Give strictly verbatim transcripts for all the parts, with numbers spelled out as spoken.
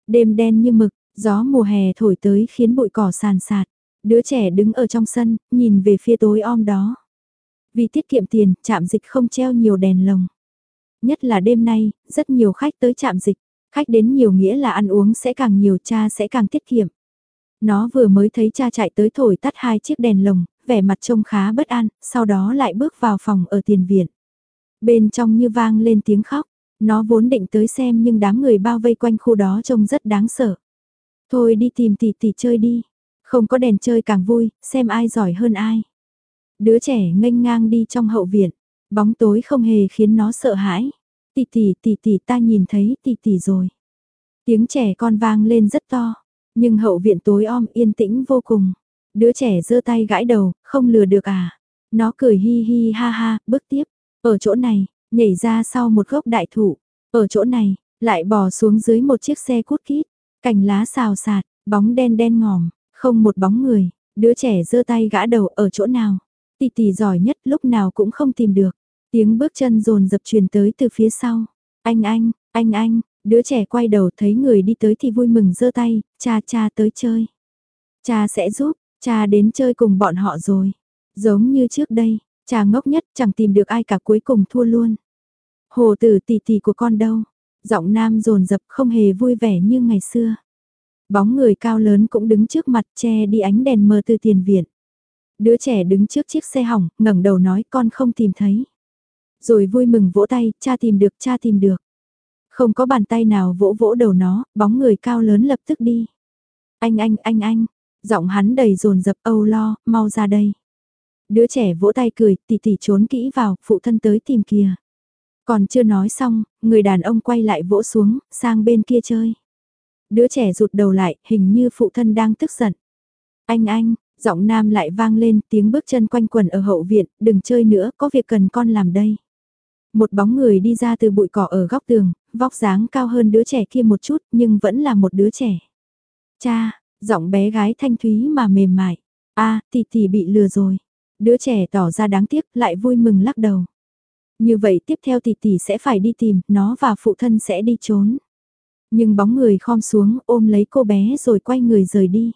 Đêm đen như mực, gió mùa hè thổi tới khiến bụi cỏ sàn sạt. Đứa trẻ đứng ở trong sân, nhìn về phía tối om đó. Vì tiết kiệm tiền, trạm dịch không treo nhiều đèn lồng. Nhất là đêm nay, rất nhiều khách tới trạm dịch. Khách đến nhiều nghĩa là ăn uống sẽ càng nhiều, cha sẽ càng tiết kiệm. Nó vừa mới thấy cha chạy tới thổi tắt hai chiếc đèn lồng, vẻ mặt trông khá bất an, sau đó lại bước vào phòng ở tiền viện. Bên trong như vang lên tiếng khóc, nó vốn định tới xem nhưng đám người bao vây quanh khu đó trông rất đáng sợ. Thôi đi tìm tỷ tỷ chơi đi, không có đèn chơi càng vui, xem ai giỏi hơn ai. Đứa trẻ nghênh ngang đi trong hậu viện, bóng tối không hề khiến nó sợ hãi. Tỷ tỷ tỷ tỷ ta nhìn thấy tỷ tỷ rồi. Tiếng trẻ con vang lên rất to, nhưng hậu viện tối om yên tĩnh vô cùng. Đứa trẻ giơ tay gãi đầu, không lừa được à. Nó cười hi hi ha ha, bước tiếp. Ở chỗ này, nhảy ra sau một gốc đại thụ. Ở chỗ này, lại bò xuống dưới một chiếc xe cút kít. Cành lá xào xạc, bóng đen đen ngòm, không một bóng người. Đứa trẻ giơ tay gã đầu ở chỗ nào. Tỷ tỷ giỏi nhất lúc nào cũng không tìm được. Tiếng bước chân rồn dập truyền tới từ phía sau. Anh anh, anh anh, đứa trẻ quay đầu thấy người đi tới thì vui mừng giơ tay, cha cha tới chơi. Cha sẽ giúp, cha đến chơi cùng bọn họ rồi. Giống như trước đây, cha ngốc nhất chẳng tìm được ai cả cuối cùng thua luôn. Hồ tử tỷ tỷ của con đâu? Giọng nam rồn rập không hề vui vẻ như ngày xưa. Bóng người cao lớn cũng đứng trước mặt che đi ánh đèn mờ từ tiền viện. Đứa trẻ đứng trước chiếc xe hỏng, ngẩng đầu nói con không tìm thấy. Rồi vui mừng vỗ tay, cha tìm được, cha tìm được. Không có bàn tay nào vỗ vỗ đầu nó, bóng người cao lớn lập tức đi. Anh anh, anh anh, giọng hắn đầy dồn dập âu lo, mau ra đây. Đứa trẻ vỗ tay cười, tỷ tỷ trốn kỹ vào, phụ thân tới tìm kìa. Còn chưa nói xong, người đàn ông quay lại vỗ xuống, sang bên kia chơi. Đứa trẻ rụt đầu lại, hình như phụ thân đang tức giận. Anh anh, giọng nam lại vang lên, tiếng bước chân quanh quẩn ở hậu viện, đừng chơi nữa, có việc cần con làm đây. Một bóng người đi ra từ bụi cỏ ở góc tường, vóc dáng cao hơn đứa trẻ kia một chút, nhưng vẫn là một đứa trẻ. Cha, giọng bé gái thanh thúy mà mềm mại. A, tỷ tỷ bị lừa rồi. Đứa trẻ tỏ ra đáng tiếc, lại vui mừng lắc đầu. Như vậy tiếp theo tỷ tỷ sẽ phải đi tìm, nó và phụ thân sẽ đi trốn. Nhưng bóng người khom xuống ôm lấy cô bé rồi quay người rời đi.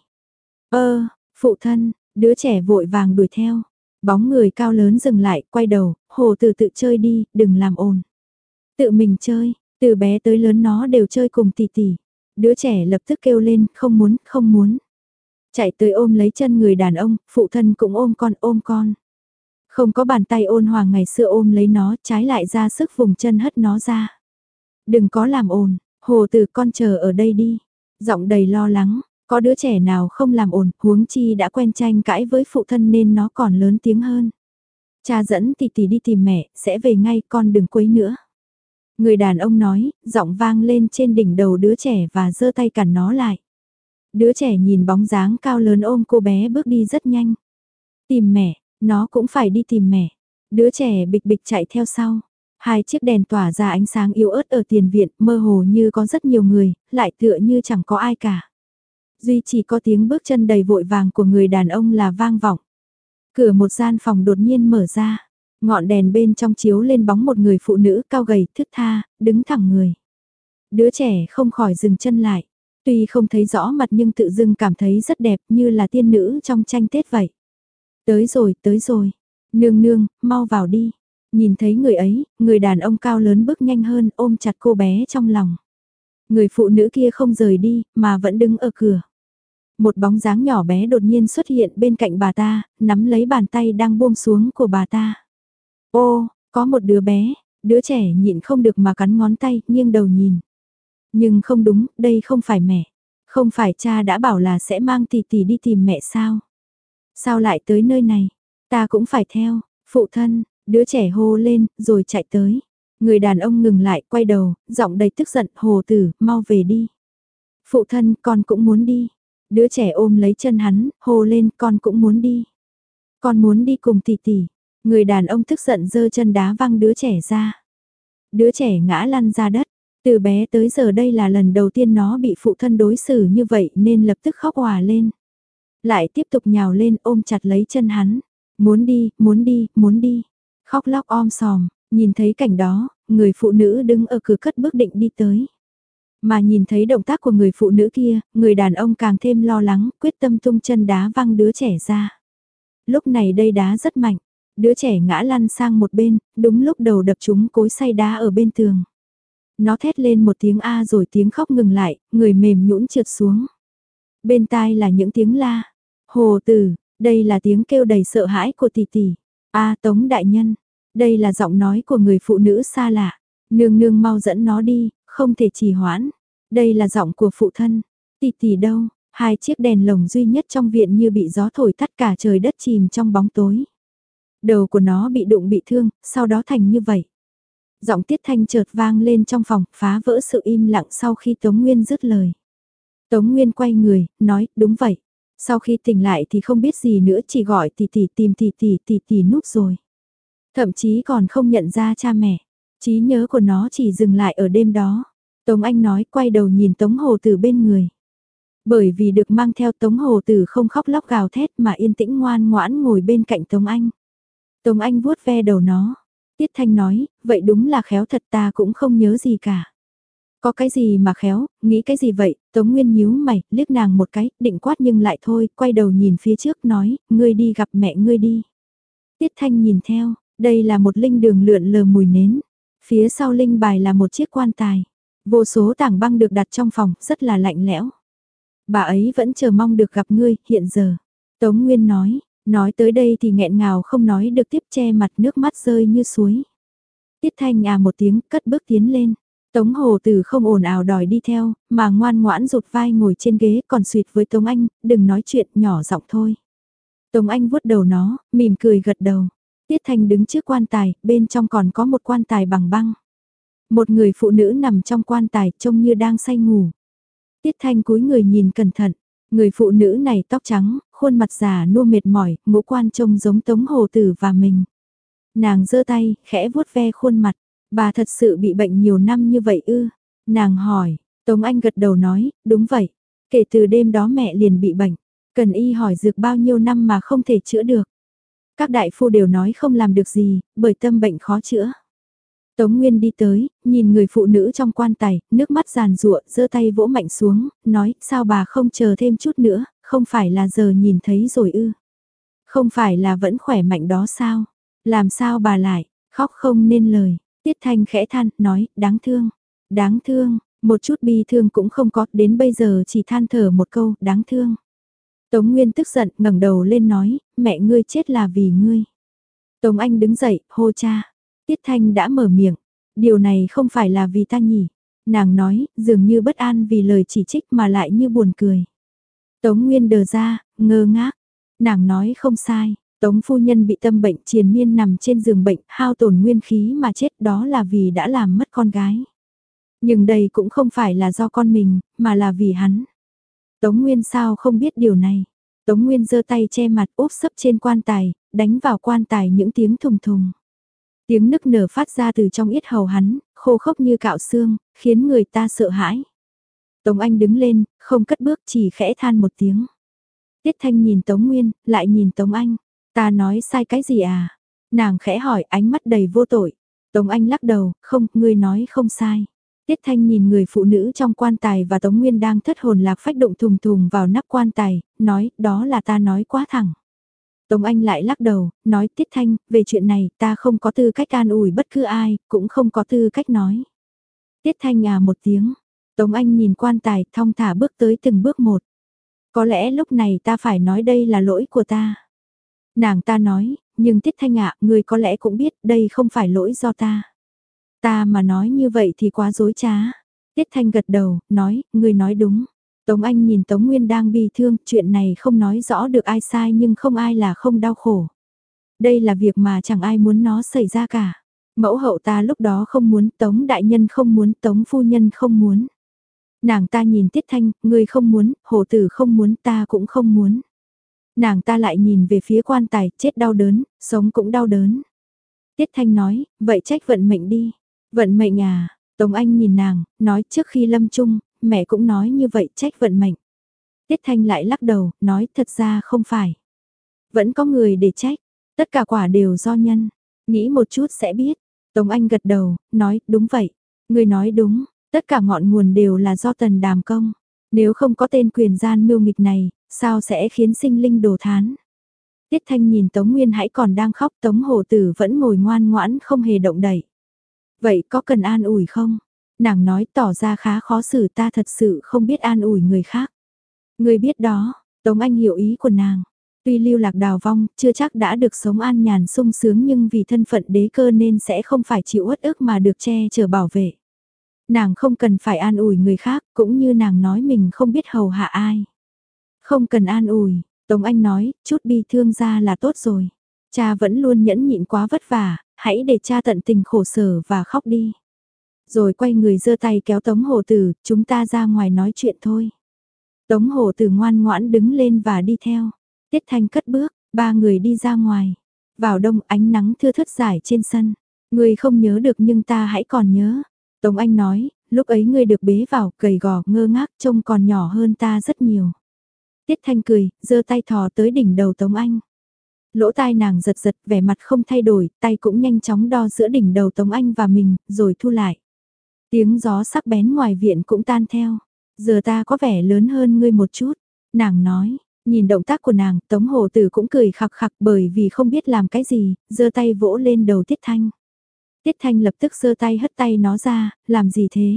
Ơ, phụ thân, đứa trẻ vội vàng đuổi theo. Bóng người cao lớn dừng lại, quay đầu, hồ từ tự chơi đi, đừng làm ồn. Tự mình chơi, từ bé tới lớn nó đều chơi cùng tỷ tỷ. Đứa trẻ lập tức kêu lên, không muốn, không muốn. Chạy tới ôm lấy chân người đàn ông, phụ thân cũng ôm con, ôm con. Không có bàn tay ôn hòa ngày xưa ôm lấy nó, trái lại ra sức vùng chân hất nó ra. Đừng có làm ồn, hồ từ con chờ ở đây đi. Giọng đầy lo lắng, có đứa trẻ nào không làm ồn, huống chi đã quen tranh cãi với phụ thân nên nó còn lớn tiếng hơn. Cha dẫn tỷ tỷ đi tìm mẹ, sẽ về ngay, con đừng quấy nữa. Người đàn ông nói, giọng vang lên trên đỉnh đầu đứa trẻ và giơ tay cản nó lại. Đứa trẻ nhìn bóng dáng cao lớn ôm cô bé bước đi rất nhanh. Tìm mẹ, nó cũng phải đi tìm mẹ. Đứa trẻ bịch bịch chạy theo sau. Hai chiếc đèn tỏa ra ánh sáng yếu ớt ở tiền viện, mơ hồ như có rất nhiều người, lại tựa như chẳng có ai cả. Duy chỉ có tiếng bước chân đầy vội vàng của người đàn ông là vang vọng. Cửa một gian phòng đột nhiên mở ra. Ngọn đèn bên trong chiếu lên bóng một người phụ nữ cao gầy, thướt tha, đứng thẳng người. Đứa trẻ không khỏi dừng chân lại. Tuy không thấy rõ mặt nhưng tự dưng cảm thấy rất đẹp như là tiên nữ trong tranh Tết vậy. Tới rồi, tới rồi. Nương nương, mau vào đi. Nhìn thấy người ấy, người đàn ông cao lớn bước nhanh hơn ôm chặt cô bé trong lòng. Người phụ nữ kia không rời đi, mà vẫn đứng ở cửa. Một bóng dáng nhỏ bé đột nhiên xuất hiện bên cạnh bà ta, nắm lấy bàn tay đang buông xuống của bà ta. Ô, có một đứa bé, đứa trẻ nhịn không được mà cắn ngón tay, nghiêng đầu nhìn. Nhưng không đúng, đây không phải mẹ. Không phải cha đã bảo là sẽ mang tỷ tỷ đi tìm mẹ sao? Sao lại tới nơi này? Ta cũng phải theo, phụ thân, đứa trẻ hô lên, rồi chạy tới. Người đàn ông ngừng lại, quay đầu, giọng đầy tức giận, hồ tử, mau về đi. Phụ thân, con cũng muốn đi. Đứa trẻ ôm lấy chân hắn, hô lên, con cũng muốn đi. Con muốn đi cùng tỷ tỷ. Người đàn ông tức giận giơ chân đá văng đứa trẻ ra. Đứa trẻ ngã lăn ra đất. Từ bé tới giờ đây là lần đầu tiên nó bị phụ thân đối xử như vậy nên lập tức khóc òa lên. Lại tiếp tục nhào lên ôm chặt lấy chân hắn. Muốn đi, muốn đi, muốn đi. Khóc lóc om sòm, nhìn thấy cảnh đó, người phụ nữ đứng ở cửa cất bước định đi tới. Mà nhìn thấy động tác của người phụ nữ kia, người đàn ông càng thêm lo lắng, quyết tâm tung chân đá văng đứa trẻ ra. Lúc này đây đá rất mạnh, đứa trẻ ngã lăn sang một bên, đúng lúc đầu đập trúng cối xay đá ở bên tường. Nó thét lên một tiếng A rồi tiếng khóc ngừng lại, người mềm nhũn trượt xuống. Bên tai là những tiếng la. Hồ Tử, đây là tiếng kêu đầy sợ hãi của tỷ tỷ. A Tống đại nhân, đây là giọng nói của người phụ nữ xa lạ. Nương nương mau dẫn nó đi, không thể trì hoãn. Đây là giọng của phụ thân. Tỷ tỷ đâu? Hai chiếc đèn lồng duy nhất trong viện như bị gió thổi tắt, cả trời đất chìm trong bóng tối. Đầu của nó bị đụng bị thương, sau đó thành như vậy. Giọng Tiết Thanh chợt vang lên trong phòng, phá vỡ sự im lặng sau khi Tống Nguyên dứt lời. Tống Nguyên quay người, nói, đúng vậy. Sau khi tỉnh lại thì không biết gì nữa, chỉ gọi tỷ tỷ tìm tỷ tỷ tỷ tỷ núp rồi. Thậm chí còn không nhận ra cha mẹ. Trí nhớ của nó chỉ dừng lại ở đêm đó. Tống Anh nói, quay đầu nhìn Tống Hồ Tử bên người. Bởi vì được mang theo, Tống Hồ Tử không khóc lóc gào thét mà yên tĩnh ngoan ngoãn ngồi bên cạnh Tống Anh. Tống Anh vuốt ve đầu nó. Tiết Thanh nói, vậy đúng là khéo thật, ta cũng không nhớ gì cả. Có cái gì mà khéo, nghĩ cái gì vậy? Tống Nguyên nhíu mày, liếc nàng một cái, định quát nhưng lại thôi, quay đầu nhìn phía trước nói, ngươi đi gặp mẹ ngươi đi. Tiết Thanh nhìn theo, đây là một linh đường lượn lờ mùi nến. Phía sau linh bài là một chiếc quan tài. Vô số tảng băng được đặt trong phòng, rất là lạnh lẽo. Bà ấy vẫn chờ mong được gặp ngươi, hiện giờ. Tống Nguyên nói, nói tới đây thì nghẹn ngào không nói được, tiếp, che mặt, nước mắt rơi như suối. Tiết Thanh à một tiếng, cất bước tiến lên. Tống Hồ Tử không ồn ào đòi đi theo, mà ngoan ngoãn rụt vai ngồi trên ghế, còn suýt với Tống Anh, đừng nói chuyện, nhỏ giọng thôi. Tống Anh vuốt đầu nó, mỉm cười gật đầu. Tiết Thanh đứng trước quan tài, bên trong còn có một quan tài bằng băng. Một người phụ nữ nằm trong quan tài, trông như đang say ngủ. Tiết Thanh cúi người nhìn cẩn thận, người phụ nữ này tóc trắng, khuôn mặt già nua mệt mỏi, ngũ quan trông giống Tống Hồ Tử và mình. Nàng giơ tay, khẽ vuốt ve khuôn mặt, bà thật sự bị bệnh nhiều năm như vậy ư? Nàng hỏi, Tống Anh gật đầu nói, đúng vậy, kể từ đêm đó mẹ liền bị bệnh, cần y hỏi dược bao nhiêu năm mà không thể chữa được. Các đại phu đều nói không làm được gì, bởi tâm bệnh khó chữa. Tống Nguyên đi tới, nhìn người phụ nữ trong quan tài, nước mắt giàn giụa, giơ tay vỗ mạnh xuống, nói, sao bà không chờ thêm chút nữa, không phải là giờ nhìn thấy rồi ư? Không phải là vẫn khỏe mạnh đó sao? Làm sao bà lại, khóc không nên lời. Tiết Thanh khẽ than, nói, đáng thương, đáng thương, một chút bi thương cũng không có, đến bây giờ chỉ than thở một câu, đáng thương. Tống Nguyên tức giận, ngẩng đầu lên nói, mẹ ngươi chết là vì ngươi. Tống Anh đứng dậy, hô cha. Tiết Thanh đã mở miệng, điều này không phải là vì ta nhỉ. Nàng nói, dường như bất an vì lời chỉ trích mà lại như buồn cười. Tống Nguyên đờ ra, ngơ ngác. Nàng nói không sai, Tống phu nhân bị tâm bệnh triền miên nằm trên giường bệnh, hao tổn nguyên khí mà chết, đó là vì đã làm mất con gái. Nhưng đây cũng không phải là do con mình, mà là vì hắn. Tống Nguyên sao không biết điều này. Tống Nguyên giơ tay che mặt úp sấp trên quan tài, đánh vào quan tài những tiếng thùng thùng. Tiếng nức nở phát ra từ trong yết hầu hắn, khô khốc như cạo xương, khiến người ta sợ hãi. Tống Anh đứng lên, không cất bước, chỉ khẽ than một tiếng. Tiết Thanh nhìn Tống Nguyên, lại nhìn Tống Anh. Ta nói sai cái gì à? Nàng khẽ hỏi, ánh mắt đầy vô tội. Tống Anh lắc đầu, không, ngươi nói không sai. Tiết Thanh nhìn người phụ nữ trong quan tài và Tống Nguyên đang thất hồn lạc phách động thùng thùng vào nắp quan tài, nói, đó là ta nói quá thẳng. Tống Anh lại lắc đầu, nói, Tiết Thanh, về chuyện này ta không có tư cách an ủi bất cứ ai, cũng không có tư cách nói. Tiết Thanh à một tiếng. Tống Anh nhìn quan tài, thong thả bước tới từng bước một. Có lẽ lúc này ta phải nói đây là lỗi của ta. Nàng ta nói, nhưng Tiết Thanh ạ, người có lẽ cũng biết đây không phải lỗi do ta. Ta mà nói như vậy thì quá dối trá. Tiết Thanh gật đầu, nói, người nói đúng. Tống Anh nhìn Tống Nguyên đang bi thương, chuyện này không nói rõ được ai sai nhưng không ai là không đau khổ. Đây là việc mà chẳng ai muốn nó xảy ra cả. Mẫu hậu ta lúc đó không muốn, Tống đại nhân không muốn, Tống phu nhân không muốn. Nàng ta nhìn Tiết Thanh, người không muốn, hổ tử không muốn, ta cũng không muốn. Nàng ta lại nhìn về phía quan tài, chết đau đớn, sống cũng đau đớn. Tiết Thanh nói, vậy trách vận mệnh đi. Vận mệnh à, Tống Anh nhìn nàng, nói trước khi lâm chung, mẹ cũng nói như vậy, trách vận mệnh. Tiết Thanh lại lắc đầu, nói thật ra không phải. Vẫn có người để trách, tất cả quả đều do nhân. Nghĩ một chút sẽ biết. Tống Anh gật đầu, nói, đúng vậy. Người nói đúng, Tất cả ngọn nguồn đều là do Tần Đàm Công. Nếu không có tên quyền gian mưu nghịch này, sao sẽ khiến sinh linh đồ thán? Tiết Thanh nhìn Tống Nguyên hãy còn đang khóc, Tống Hổ Tử vẫn ngồi ngoan ngoãn không hề động đậy. Vậy có cần an ủi không? Nàng nói tỏ ra khá khó xử, ta thật sự không biết an ủi người khác. Người biết đó, Tống Anh hiểu ý của nàng. Tuy lưu lạc đào vong, chưa chắc đã được sống an nhàn sung sướng, nhưng vì thân phận đế cơ nên sẽ không phải chịu uất ức mà được che chở bảo vệ. Nàng không cần phải an ủi người khác, cũng như nàng nói mình không biết hầu hạ ai. Không cần an ủi, Tống Anh nói, chút bi thương ra là tốt rồi. Cha vẫn luôn nhẫn nhịn quá vất vả, hãy để cha tận tình khổ sở và khóc đi. Rồi quay người giơ tay kéo Tống Hổ Tử, chúng ta ra ngoài nói chuyện thôi. Tống Hổ Tử ngoan ngoãn đứng lên và đi theo. Tiết Thanh cất bước, ba người đi ra ngoài. Vào đông ánh nắng thưa thớt rải trên sân. Người không nhớ được nhưng ta hãy còn nhớ. Tống Anh nói, lúc ấy ngươi được bế vào, gầy gò, ngơ ngác, trông còn nhỏ hơn ta rất nhiều. Tiết Thanh cười, giơ tay thò tới đỉnh đầu Tống Anh. Lỗ tai nàng giật giật, vẻ mặt không thay đổi, tay cũng nhanh chóng đo giữa đỉnh đầu Tống Anh và mình, rồi thu lại. Tiếng gió sắc bén ngoài viện cũng tan theo. Giờ ta có vẻ lớn hơn ngươi một chút, nàng nói. Nhìn động tác của nàng, Tống Hổ Tử cũng cười khặc khặc bởi vì không biết làm cái gì, giơ tay vỗ lên đầu Tiết Thanh. Tiết Thanh lập tức giơ tay hất tay nó ra, làm gì thế?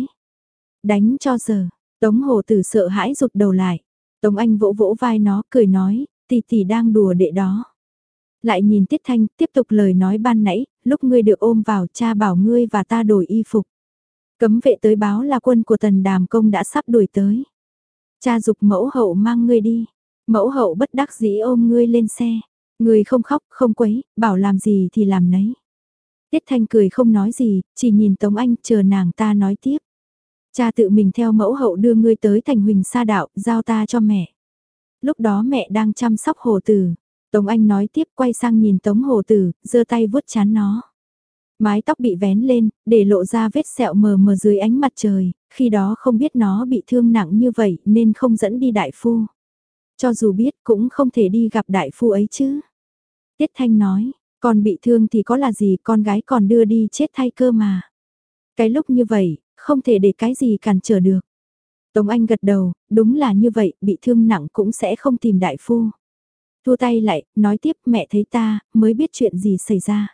Đánh cho giờ, Tống Hổ Tử sợ hãi rụt đầu lại. Tống Anh vỗ vỗ vai nó, cười nói, tỷ tỷ đang đùa đệ đó. Lại nhìn Tiết Thanh, tiếp tục lời nói ban nãy, lúc ngươi được ôm vào, cha bảo ngươi và ta đổi y phục. Cấm vệ tới báo là quân của Tần Đàm Công đã sắp đuổi tới. Cha giục mẫu hậu mang ngươi đi. Mẫu hậu bất đắc dĩ ôm ngươi lên xe. Ngươi không khóc, không quấy, bảo làm gì thì làm nấy. Tiết Thanh cười không nói gì, chỉ nhìn Tống Anh chờ nàng ta nói tiếp. Cha tự mình theo mẫu hậu đưa ngươi tới thành Huỳnh Sa Đạo, giao ta cho mẹ. Lúc đó mẹ đang chăm sóc Hổ Tử. Tống Anh nói tiếp, quay sang nhìn Tống Hổ Tử, giơ tay vuốt trán nó. Mái tóc bị vén lên, để lộ ra vết sẹo mờ mờ dưới ánh mặt trời, khi đó không biết nó bị thương nặng như vậy nên không dẫn đi đại phu. Cho dù biết cũng không thể đi gặp đại phu ấy chứ. Tiết Thanh nói, con bị thương thì có là gì, con gái còn đưa đi chết thay cơ mà. Cái lúc như vậy, không thể để cái gì cản trở được. Tống Anh gật đầu, đúng là như vậy, bị thương nặng cũng sẽ không tìm đại phu. Thua tay lại, nói tiếp mẹ thấy ta, mới biết chuyện gì xảy ra.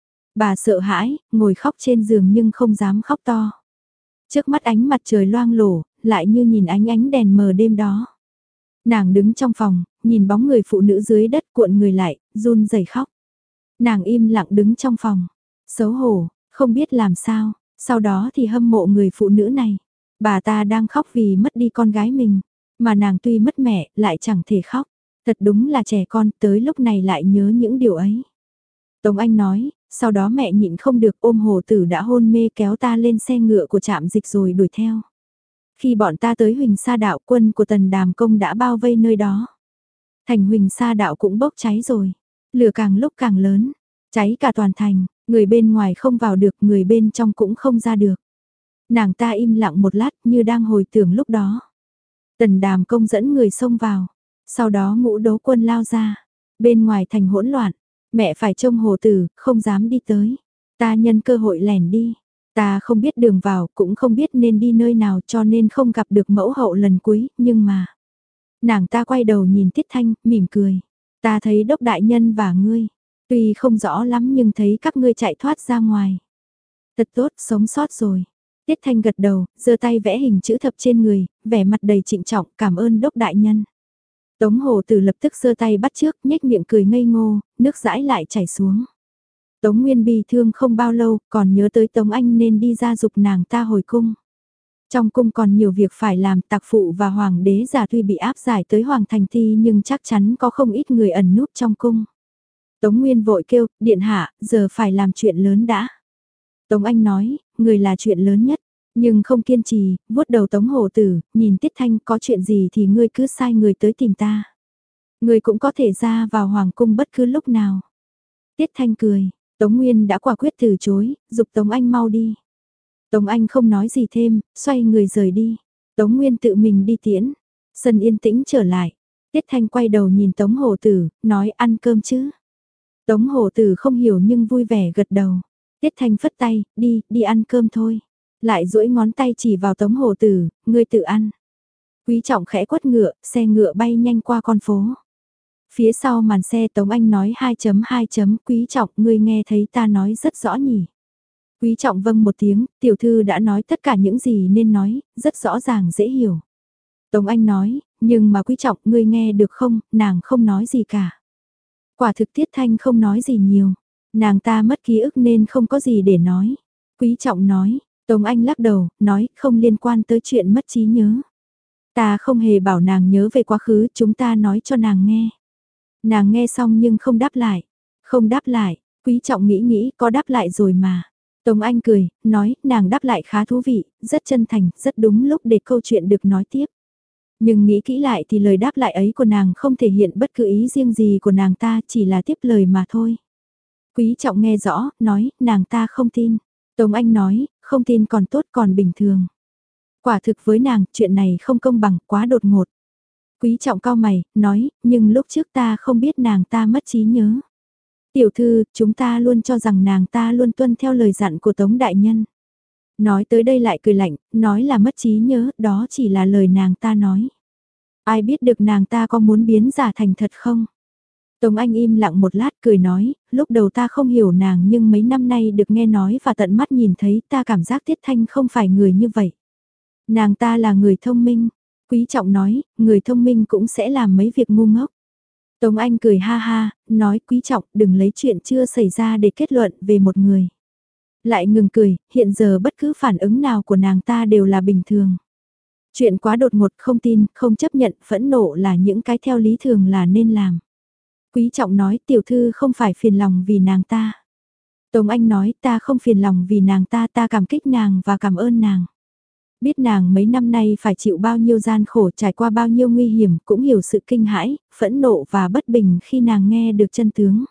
Bà sợ hãi, ngồi khóc trên giường nhưng không dám khóc to. Trước mắt ánh mặt trời loang lổ, lại như nhìn ánh ánh đèn mờ đêm đó. Nàng đứng trong phòng, nhìn bóng người phụ nữ dưới đất cuộn người lại, run rẩy khóc. Nàng im lặng đứng trong phòng, xấu hổ, không biết làm sao, sau đó thì hâm mộ người phụ nữ này. Bà ta đang khóc vì mất đi con gái mình, mà nàng tuy mất mẹ, lại chẳng thể khóc. Thật đúng là trẻ con, tới lúc này lại nhớ những điều ấy. Tống Anh nói, sau đó mẹ nhịn không được ôm Hổ Tử đã hôn mê kéo ta lên xe ngựa của trạm dịch rồi đuổi theo. Khi bọn ta tới Huỳnh Sa Đạo, quân của Tần Đàm Công đã bao vây nơi đó. Thành Huỳnh Sa Đạo cũng bốc cháy rồi. Lửa càng lúc càng lớn, cháy cả toàn thành, người bên ngoài không vào được, người bên trong cũng không ra được. Nàng ta im lặng một lát như đang hồi tưởng lúc đó. Tần Đàm Công dẫn người xông vào, sau đó ngũ đấu quân lao ra. Bên ngoài thành hỗn loạn, mẹ phải trông Hổ Tử, không dám đi tới. Ta nhân cơ hội lẻn đi. Ta không biết đường vào, cũng không biết nên đi nơi nào cho nên không gặp được mẫu hậu lần cuối, nhưng mà... Nàng ta quay đầu nhìn Tiết Thanh, mỉm cười. Ta thấy Đốc Đại Nhân và ngươi. Tuy không rõ lắm nhưng thấy các ngươi chạy thoát ra ngoài. Thật tốt, sống sót rồi. Tiết Thanh gật đầu, giơ tay vẽ hình chữ thập trên người, vẻ mặt đầy trịnh trọng, cảm ơn Đốc Đại Nhân. Tống Hổ Tử lập tức giơ tay bắt trước, nhếch miệng cười ngây ngô, nước dãi lại chảy xuống. Tống Nguyên bi thương không bao lâu, còn nhớ tới Tống Anh nên đi ra dục nàng ta hồi cung. Trong cung còn nhiều việc phải làm, tặc phụ và hoàng đế già tuy bị áp giải tới hoàng thành thi nhưng chắc chắn có không ít người ẩn núp trong cung. Tống Nguyên vội kêu, điện hạ, giờ phải làm chuyện lớn đã. Tống Anh nói, người là chuyện lớn nhất, nhưng không kiên trì, vuốt đầu Tống Hổ Tử, nhìn Tiết Thanh có chuyện gì thì ngươi cứ sai người tới tìm ta. Ngươi cũng có thể ra vào hoàng cung bất cứ lúc nào. Tiết Thanh cười, Tống Nguyên đã quả quyết từ chối, dục Tống Anh mau đi. Tống Anh không nói gì thêm, xoay người rời đi. Tống Nguyên tự mình đi tiễn, sân yên tĩnh trở lại. Tiết Thanh quay đầu nhìn Tống Hổ Tử, nói ăn cơm chứ. Tống Hổ Tử không hiểu nhưng vui vẻ gật đầu. Tiết Thanh phất tay, đi, đi ăn cơm thôi. Lại duỗi ngón tay chỉ vào Tống Hồ Tử, ngươi tự ăn. Quý Trọng khẽ quất ngựa, xe ngựa bay nhanh qua con phố. Phía sau màn xe Tống Anh nói hai chấm hai chấm Quý Trọng, ngươi nghe thấy ta nói rất rõ nhỉ. Quý Trọng vâng một tiếng, tiểu thư đã nói tất cả những gì nên nói, rất rõ ràng dễ hiểu. Tống Anh nói, nhưng mà Quý Trọng, ngươi nghe được không, nàng không nói gì cả. Quả thực Tiết Thanh không nói gì nhiều, nàng ta mất ký ức nên không có gì để nói. Quý Trọng nói, Tống Anh lắc đầu, nói không liên quan tới chuyện mất trí nhớ. Ta không hề bảo nàng nhớ về quá khứ, chúng ta nói cho nàng nghe. Nàng nghe xong nhưng không đáp lại. Không đáp lại, Quý Trọng nghĩ nghĩ có đáp lại rồi mà. Tống Anh cười, nói nàng đáp lại khá thú vị, rất chân thành, rất đúng lúc để câu chuyện được nói tiếp. Nhưng nghĩ kỹ lại thì lời đáp lại ấy của nàng không thể hiện bất cứ ý riêng gì của nàng ta, chỉ là tiếp lời mà thôi. Quý Trọng nghe rõ, nói, nàng ta không tin. Tống Anh nói, không tin còn tốt còn bình thường. Quả thực với nàng, chuyện này không công bằng, quá đột ngột. Quý Trọng cau mày, nói, nhưng lúc trước ta không biết nàng ta mất trí nhớ. Tiểu thư, chúng ta luôn cho rằng nàng ta luôn tuân theo lời dặn của Tống Đại Nhân. Nói tới đây lại cười lạnh, nói là mất trí nhớ, đó chỉ là lời nàng ta nói. Ai biết được nàng ta có muốn biến giả thành thật không? Tống Anh im lặng một lát cười nói, lúc đầu ta không hiểu nàng nhưng mấy năm nay được nghe nói và tận mắt nhìn thấy ta cảm giác Tiết Thanh không phải người như vậy. Nàng ta là người thông minh. Quý Trọng nói, người thông minh cũng sẽ làm mấy việc ngu ngốc. Tống Anh cười ha ha, nói Quý Trọng đừng lấy chuyện chưa xảy ra để kết luận về một người. Lại ngừng cười, hiện giờ bất cứ phản ứng nào của nàng ta đều là bình thường. Chuyện quá đột ngột không tin, không chấp nhận, phẫn nộ là những cái theo lý thường là nên làm. Quý Trọng nói tiểu thư không phải phiền lòng vì nàng ta. Tống Anh nói ta không phiền lòng vì nàng ta, ta cảm kích nàng và cảm ơn nàng. Biết nàng mấy năm nay phải chịu bao nhiêu gian khổ, trải qua bao nhiêu nguy hiểm, cũng hiểu sự kinh hãi, phẫn nộ và bất bình khi nàng nghe được chân tướng.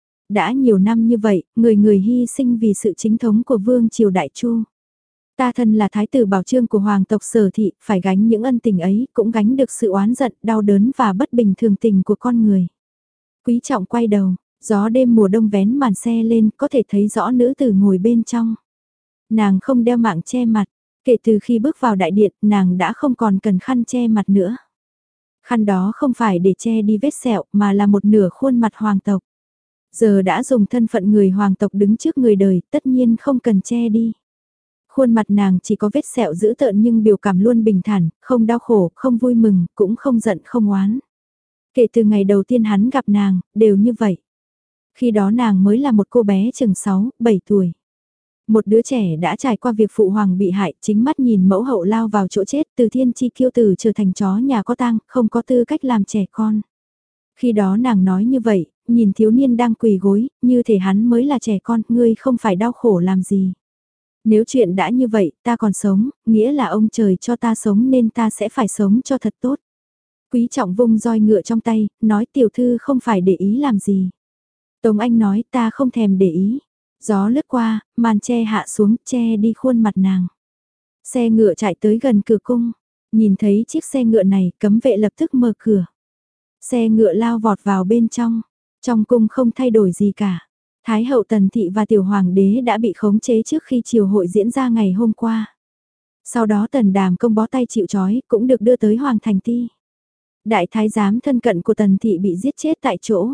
Đã nhiều năm như vậy, người người hy sinh vì sự chính thống của Vương Triều Đại Chu. Ta thân là thái tử bảo trương của hoàng tộc Sở Thị, phải gánh những ân tình ấy, cũng gánh được sự oán giận, đau đớn và bất bình thường tình của con người. Quý Trọng quay đầu, gió đêm mùa đông vén màn xe lên, có thể thấy rõ nữ tử ngồi bên trong. Nàng không đeo mạng che mặt, kể từ khi bước vào đại điện, nàng đã không còn cần khăn che mặt nữa. Khăn đó không phải để che đi vết sẹo, mà là một nửa khuôn mặt hoàng tộc. Giờ đã dùng thân phận người hoàng tộc đứng trước người đời, tất nhiên không cần che đi. Khuôn mặt nàng chỉ có vết sẹo dữ tợn nhưng biểu cảm luôn bình thản, không đau khổ, không vui mừng, cũng không giận không oán. Kể từ ngày đầu tiên hắn gặp nàng, đều như vậy. Khi đó nàng mới là một cô bé chừng sáu, bảy tuổi. Một đứa trẻ đã trải qua việc phụ hoàng bị hại, chính mắt nhìn mẫu hậu lao vào chỗ chết, từ thiên chi kiêu tử trở thành chó nhà có tang, không có tư cách làm trẻ con. Khi đó nàng nói như vậy, nhìn thiếu niên đang quỳ gối, như thể hắn mới là trẻ con, ngươi không phải đau khổ làm gì. Nếu chuyện đã như vậy, ta còn sống, nghĩa là ông trời cho ta sống nên ta sẽ phải sống cho thật tốt. Quý Trọng vung roi ngựa trong tay, nói tiểu thư không phải để ý làm gì. Tống Anh nói ta không thèm để ý. Gió lướt qua, màn che hạ xuống, che đi khuôn mặt nàng. Xe ngựa chạy tới gần cửa cung. Nhìn thấy chiếc xe ngựa này, cấm vệ lập tức mở cửa. Xe ngựa lao vọt vào bên trong. Trong cung không thay đổi gì cả. Thái hậu Tần Thị và tiểu hoàng đế đã bị khống chế trước khi triều hội diễn ra ngày hôm qua. Sau đó Tần Đàm công bó tay chịu trói cũng được đưa tới Hoàng Thành Ti. Đại thái giám thân cận của Tần Thị bị giết chết tại chỗ.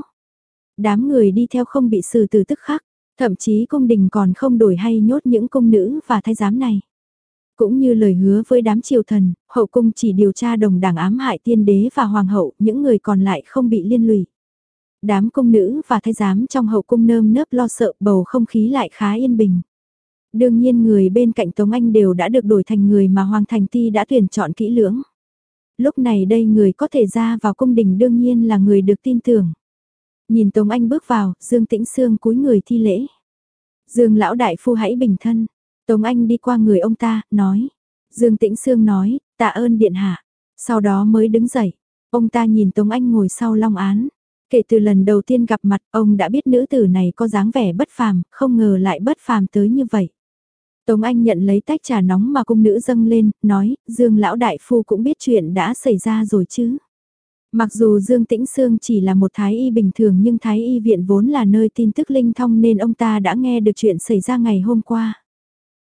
Đám người đi theo không bị xử tử tức khắc, thậm chí cung đình còn không đổi hay nhốt những cung nữ và thái giám này. Cũng như lời hứa với đám triều thần, hậu cung chỉ điều tra đồng đảng ám hại tiên đế và hoàng hậu, những người còn lại không bị liên lụy. Đám cung nữ và thái giám trong hậu cung nơm nớp lo sợ, bầu không khí lại khá yên bình. Đương nhiên người bên cạnh Tống Anh đều đã được đổi thành người mà Hoàng Thành Ti đã tuyển chọn kỹ lưỡng. Lúc này đây người có thể ra vào cung đình đương nhiên là người được tin tưởng. Nhìn Tống Anh bước vào, Dương Tĩnh Sương cúi người thi lễ. Dương lão đại phu hãy bình thân. Tống Anh đi qua người ông ta, nói. Dương Tĩnh Sương nói, tạ ơn điện hạ. Sau đó mới đứng dậy. Ông ta nhìn Tống Anh ngồi sau long án. Kể từ lần đầu tiên gặp mặt, ông đã biết nữ tử này có dáng vẻ bất phàm, không ngờ lại bất phàm tới như vậy. Tống Anh nhận lấy tách trà nóng mà cung nữ dâng lên, nói, Dương lão đại phu cũng biết chuyện đã xảy ra rồi chứ. Mặc dù Dương Tĩnh Sương chỉ là một thái y bình thường nhưng thái y viện vốn là nơi tin tức linh thông nên ông ta đã nghe được chuyện xảy ra ngày hôm qua.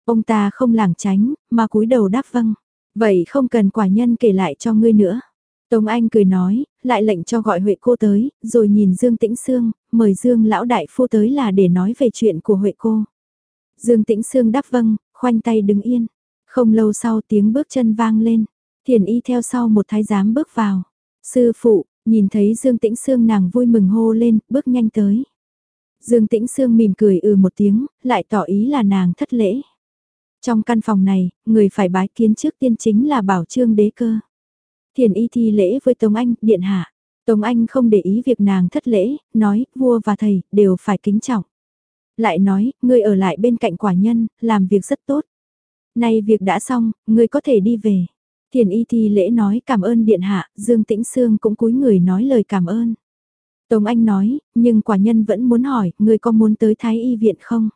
Ông ta không lảng tránh, mà cúi đầu đáp vâng. Vậy không cần quả nhân kể lại cho ngươi nữa. Tống Anh cười nói, lại lệnh cho gọi Huệ cô tới, rồi nhìn Dương Tĩnh Sương, mời Dương lão đại phu tới là để nói về chuyện của Huệ cô. Dương Tĩnh Sương đáp vâng, khoanh tay đứng yên. Không lâu sau tiếng bước chân vang lên, Thiền Y theo sau một thái giám bước vào. Sư phụ, nhìn thấy Dương Tĩnh Sương nàng vui mừng hô lên, bước nhanh tới. Dương Tĩnh Sương mỉm cười ừ một tiếng, lại tỏ ý là nàng thất lễ. Trong căn phòng này, người phải bái kiến trước tiên chính là Bảo Trương đế cơ. Thiền Y thi lễ với Tống Anh, điện hạ. Tống Anh không để ý việc nàng thất lễ, nói, vua và thầy, đều phải kính trọng. Lại nói, ngươi ở lại bên cạnh quả nhân, làm việc rất tốt. Nay việc đã xong, ngươi có thể đi về. Thiền Y thi lễ nói cảm ơn điện hạ, Dương Tĩnh Sương cũng cúi người nói lời cảm ơn. Tống Anh nói, nhưng quả nhân vẫn muốn hỏi, ngươi có muốn tới Thái Y viện không?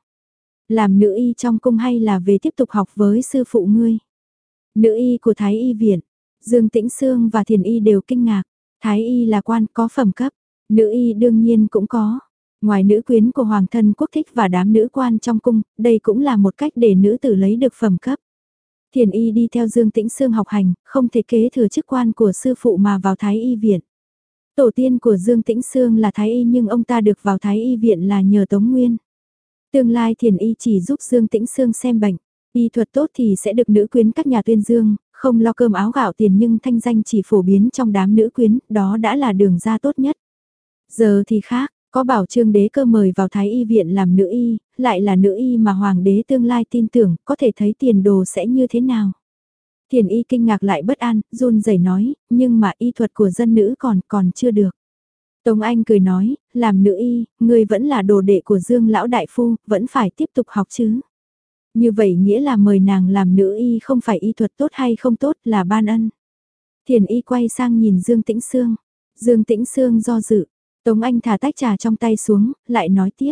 Làm nữ y trong cung hay là về tiếp tục học với sư phụ ngươi? Nữ y của Thái Y viện, Dương Tĩnh Sương và Thiền Y đều kinh ngạc. Thái Y là quan có phẩm cấp, nữ y đương nhiên cũng có. Ngoài nữ quyến của Hoàng thân quốc thích và đám nữ quan trong cung, đây cũng là một cách để nữ tử lấy được phẩm cấp. Thiền Y đi theo Dương Tĩnh Sương học hành, không thể kế thừa chức quan của sư phụ mà vào Thái Y viện. Tổ tiên của Dương Tĩnh Sương là Thái Y nhưng ông ta được vào Thái Y viện là nhờ Tống Nguyên. Tương lai Thiền Y chỉ giúp Dương Tĩnh Sương xem bệnh, y thuật tốt thì sẽ được nữ quyến các nhà tuyên dương, không lo cơm áo gạo tiền nhưng thanh danh chỉ phổ biến trong đám nữ quyến, đó đã là đường ra tốt nhất. Giờ thì khác, có Bảo Trương đế cơ mời vào Thái Y viện làm nữ y, lại là nữ y mà Hoàng đế tương lai tin tưởng, có thể thấy tiền đồ sẽ như thế nào. Thiền Y kinh ngạc lại bất an, run rẩy nói, nhưng mà y thuật của dân nữ còn còn chưa được. Tống Anh cười nói, làm nữ y, người vẫn là đồ đệ của Dương lão đại phu, vẫn phải tiếp tục học chứ. Như vậy nghĩa là mời nàng làm nữ y không phải y thuật tốt hay không tốt là ban ân. Thiền Y quay sang nhìn Dương Tĩnh Sương. Dương Tĩnh Sương do dự. Tống Anh thả tách trà trong tay xuống, lại nói tiếp.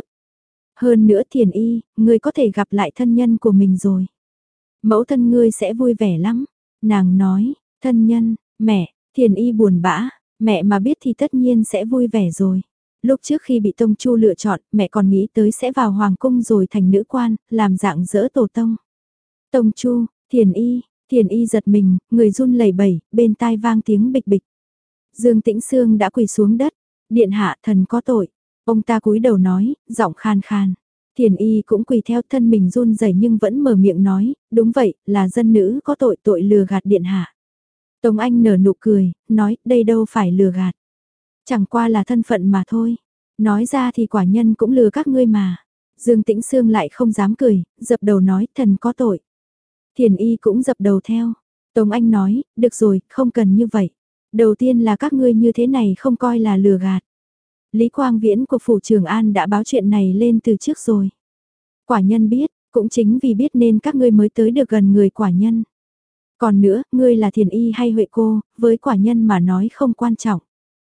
Hơn nữa Thiền Y, ngươi có thể gặp lại thân nhân của mình rồi. Mẫu thân ngươi sẽ vui vẻ lắm. Nàng nói, thân nhân, mẹ, Thiền Y buồn bã, mẹ mà biết thì tất nhiên sẽ vui vẻ rồi. Lúc trước khi bị Tông Chu lựa chọn, mẹ còn nghĩ tới sẽ vào hoàng cung rồi thành nữ quan, làm dạng dỡ tổ tông. Tông Chu, Thiền Y, Thiền Y giật mình, người run lẩy bẩy, bên tai vang tiếng bịch bịch. Dương Tĩnh Sương đã quỳ xuống đất, điện hạ thần có tội. Ông ta cúi đầu nói, giọng khan khan. Thiền Y cũng quỳ theo, thân mình run rẩy nhưng vẫn mở miệng nói, đúng vậy, là dân nữ có tội tội lừa gạt điện hạ. Tống Anh nở nụ cười, nói, đây đâu phải lừa gạt. Chẳng qua là thân phận mà thôi. Nói ra thì quả nhân cũng lừa các ngươi mà. Dương Tĩnh Sương lại không dám cười, dập đầu nói, thần có tội. Thiền Y cũng dập đầu theo. Tống Anh nói, được rồi, không cần như vậy. Đầu tiên là các ngươi như thế này không coi là lừa gạt. Lý Quang Viễn của Phủ Trường An đã báo chuyện này lên từ trước rồi. Quả nhân biết, cũng chính vì biết nên các ngươi mới tới được gần người quả nhân. Còn nữa, ngươi là Thiền Y hay Huệ cô, với quả nhân mà nói không quan trọng.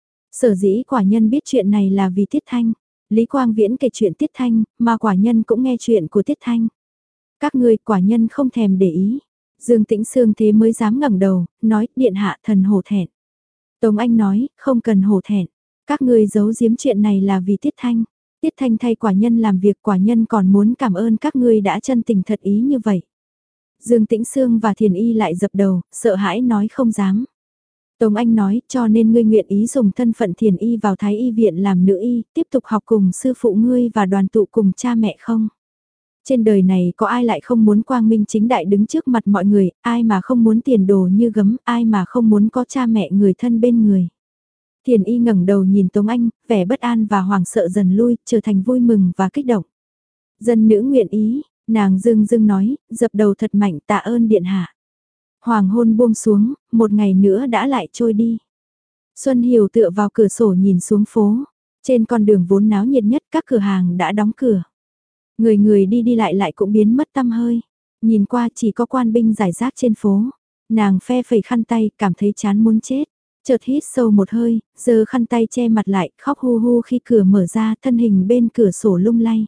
Sở dĩ quả nhân biết chuyện này là vì Tiết Thanh. Lý Quang Viễn kể chuyện Tiết Thanh, mà quả nhân cũng nghe chuyện của Tiết Thanh. Các ngươi quả nhân không thèm để ý. Dương Tĩnh Sương thế mới dám ngẩng đầu, nói, điện hạ thần hổ thẹn. Tống Anh nói, không cần hổ thẹn. Các ngươi giấu giếm chuyện này là vì Tiết Thanh. Tiết Thanh thay quả nhân làm việc, quả nhân còn muốn cảm ơn các ngươi đã chân tình thật ý như vậy. Dương Tĩnh Sương và Thiền Y lại dập đầu, sợ hãi nói không dám. Tống Anh nói, cho nên ngươi nguyện ý dùng thân phận Thiền Y vào Thái Y viện làm nữ y, tiếp tục học cùng sư phụ ngươi và đoàn tụ cùng cha mẹ không? Trên đời này có ai lại không muốn quang minh chính đại đứng trước mặt mọi người, ai mà không muốn tiền đồ như gấm, ai mà không muốn có cha mẹ người thân bên người. Thiền Y ngẩng đầu nhìn Tống Anh, vẻ bất an và hoảng sợ dần lui, trở thành vui mừng và kích động. Dân nữ nguyện ý, nàng dưng dưng nói, dập đầu thật mạnh tạ ơn điện hạ. Hoàng hôn buông xuống, một ngày nữa đã lại trôi đi. Xuân Hiểu tựa vào cửa sổ nhìn xuống phố. Trên con đường vốn náo nhiệt nhất các cửa hàng đã đóng cửa. Người người đi đi lại lại cũng biến mất tăm hơi. Nhìn qua chỉ có quan binh rải rác trên phố. Nàng phe phẩy khăn tay cảm thấy chán muốn chết. Chợt hít sâu một hơi, giơ khăn tay che mặt lại, khóc hu hu khi cửa mở ra, thân hình bên cửa sổ lung lay.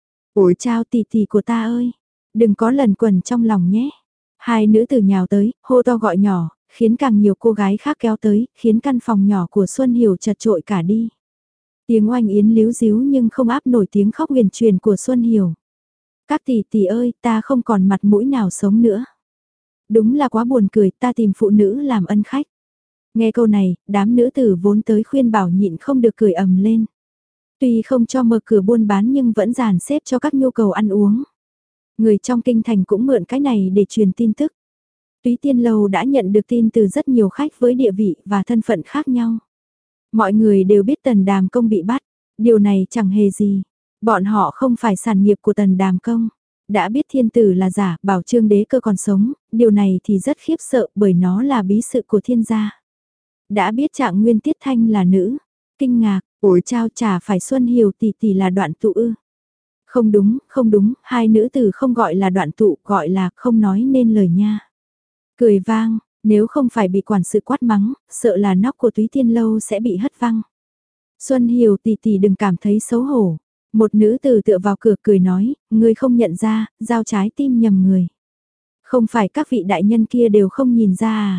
Ôi chao tỷ tỷ của ta ơi, đừng có lần quần trong lòng nhé. Hai nữ tử nhào tới, hô to gọi nhỏ, khiến càng nhiều cô gái khác kéo tới, khiến căn phòng nhỏ của Xuân Hiểu chật trội cả đi. Tiếng oanh yến líu díu nhưng không áp nổi tiếng khóc huyền truyền của Xuân Hiểu. Các tỷ tỷ ơi, ta không còn mặt mũi nào sống nữa. Đúng là quá buồn cười, ta tìm phụ nữ làm ân khách. Nghe câu này, đám nữ tử vốn tới khuyên bảo nhịn không được cười ầm lên. Tuy không cho mở cửa buôn bán nhưng vẫn dàn xếp cho các nhu cầu ăn uống. Người trong kinh thành cũng mượn cái này để truyền tin tức. Túy Tiên Lâu đã nhận được tin từ rất nhiều khách với địa vị và thân phận khác nhau. Mọi người đều biết Tần Đàm Công bị bắt, điều này chẳng hề gì. Bọn họ không phải sản nghiệp của Tần Đàm Công. Đã biết thiên tử là giả, bảo Trương Đế Cơ còn sống, điều này thì rất khiếp sợ bởi nó là bí sự của thiên gia. Đã biết Trạng Nguyên Tiết Thanh là nữ, kinh ngạc, ủi trao trả phải Xuân Hiểu tỷ tỷ là Đoạn Tụ ư. Không đúng, không đúng, hai nữ tử không gọi là Đoạn Tụ, gọi là không nói nên lời nha. Cười vang, nếu không phải bị quản sự quát mắng, sợ là nóc của Túy Tiên Lâu sẽ bị hất văng. Xuân Hiểu tỷ tỷ đừng cảm thấy xấu hổ. Một nữ tử tựa vào cửa cười nói, ngươi không nhận ra, giao trái tim nhầm người. Không phải các vị đại nhân kia đều không nhìn ra à.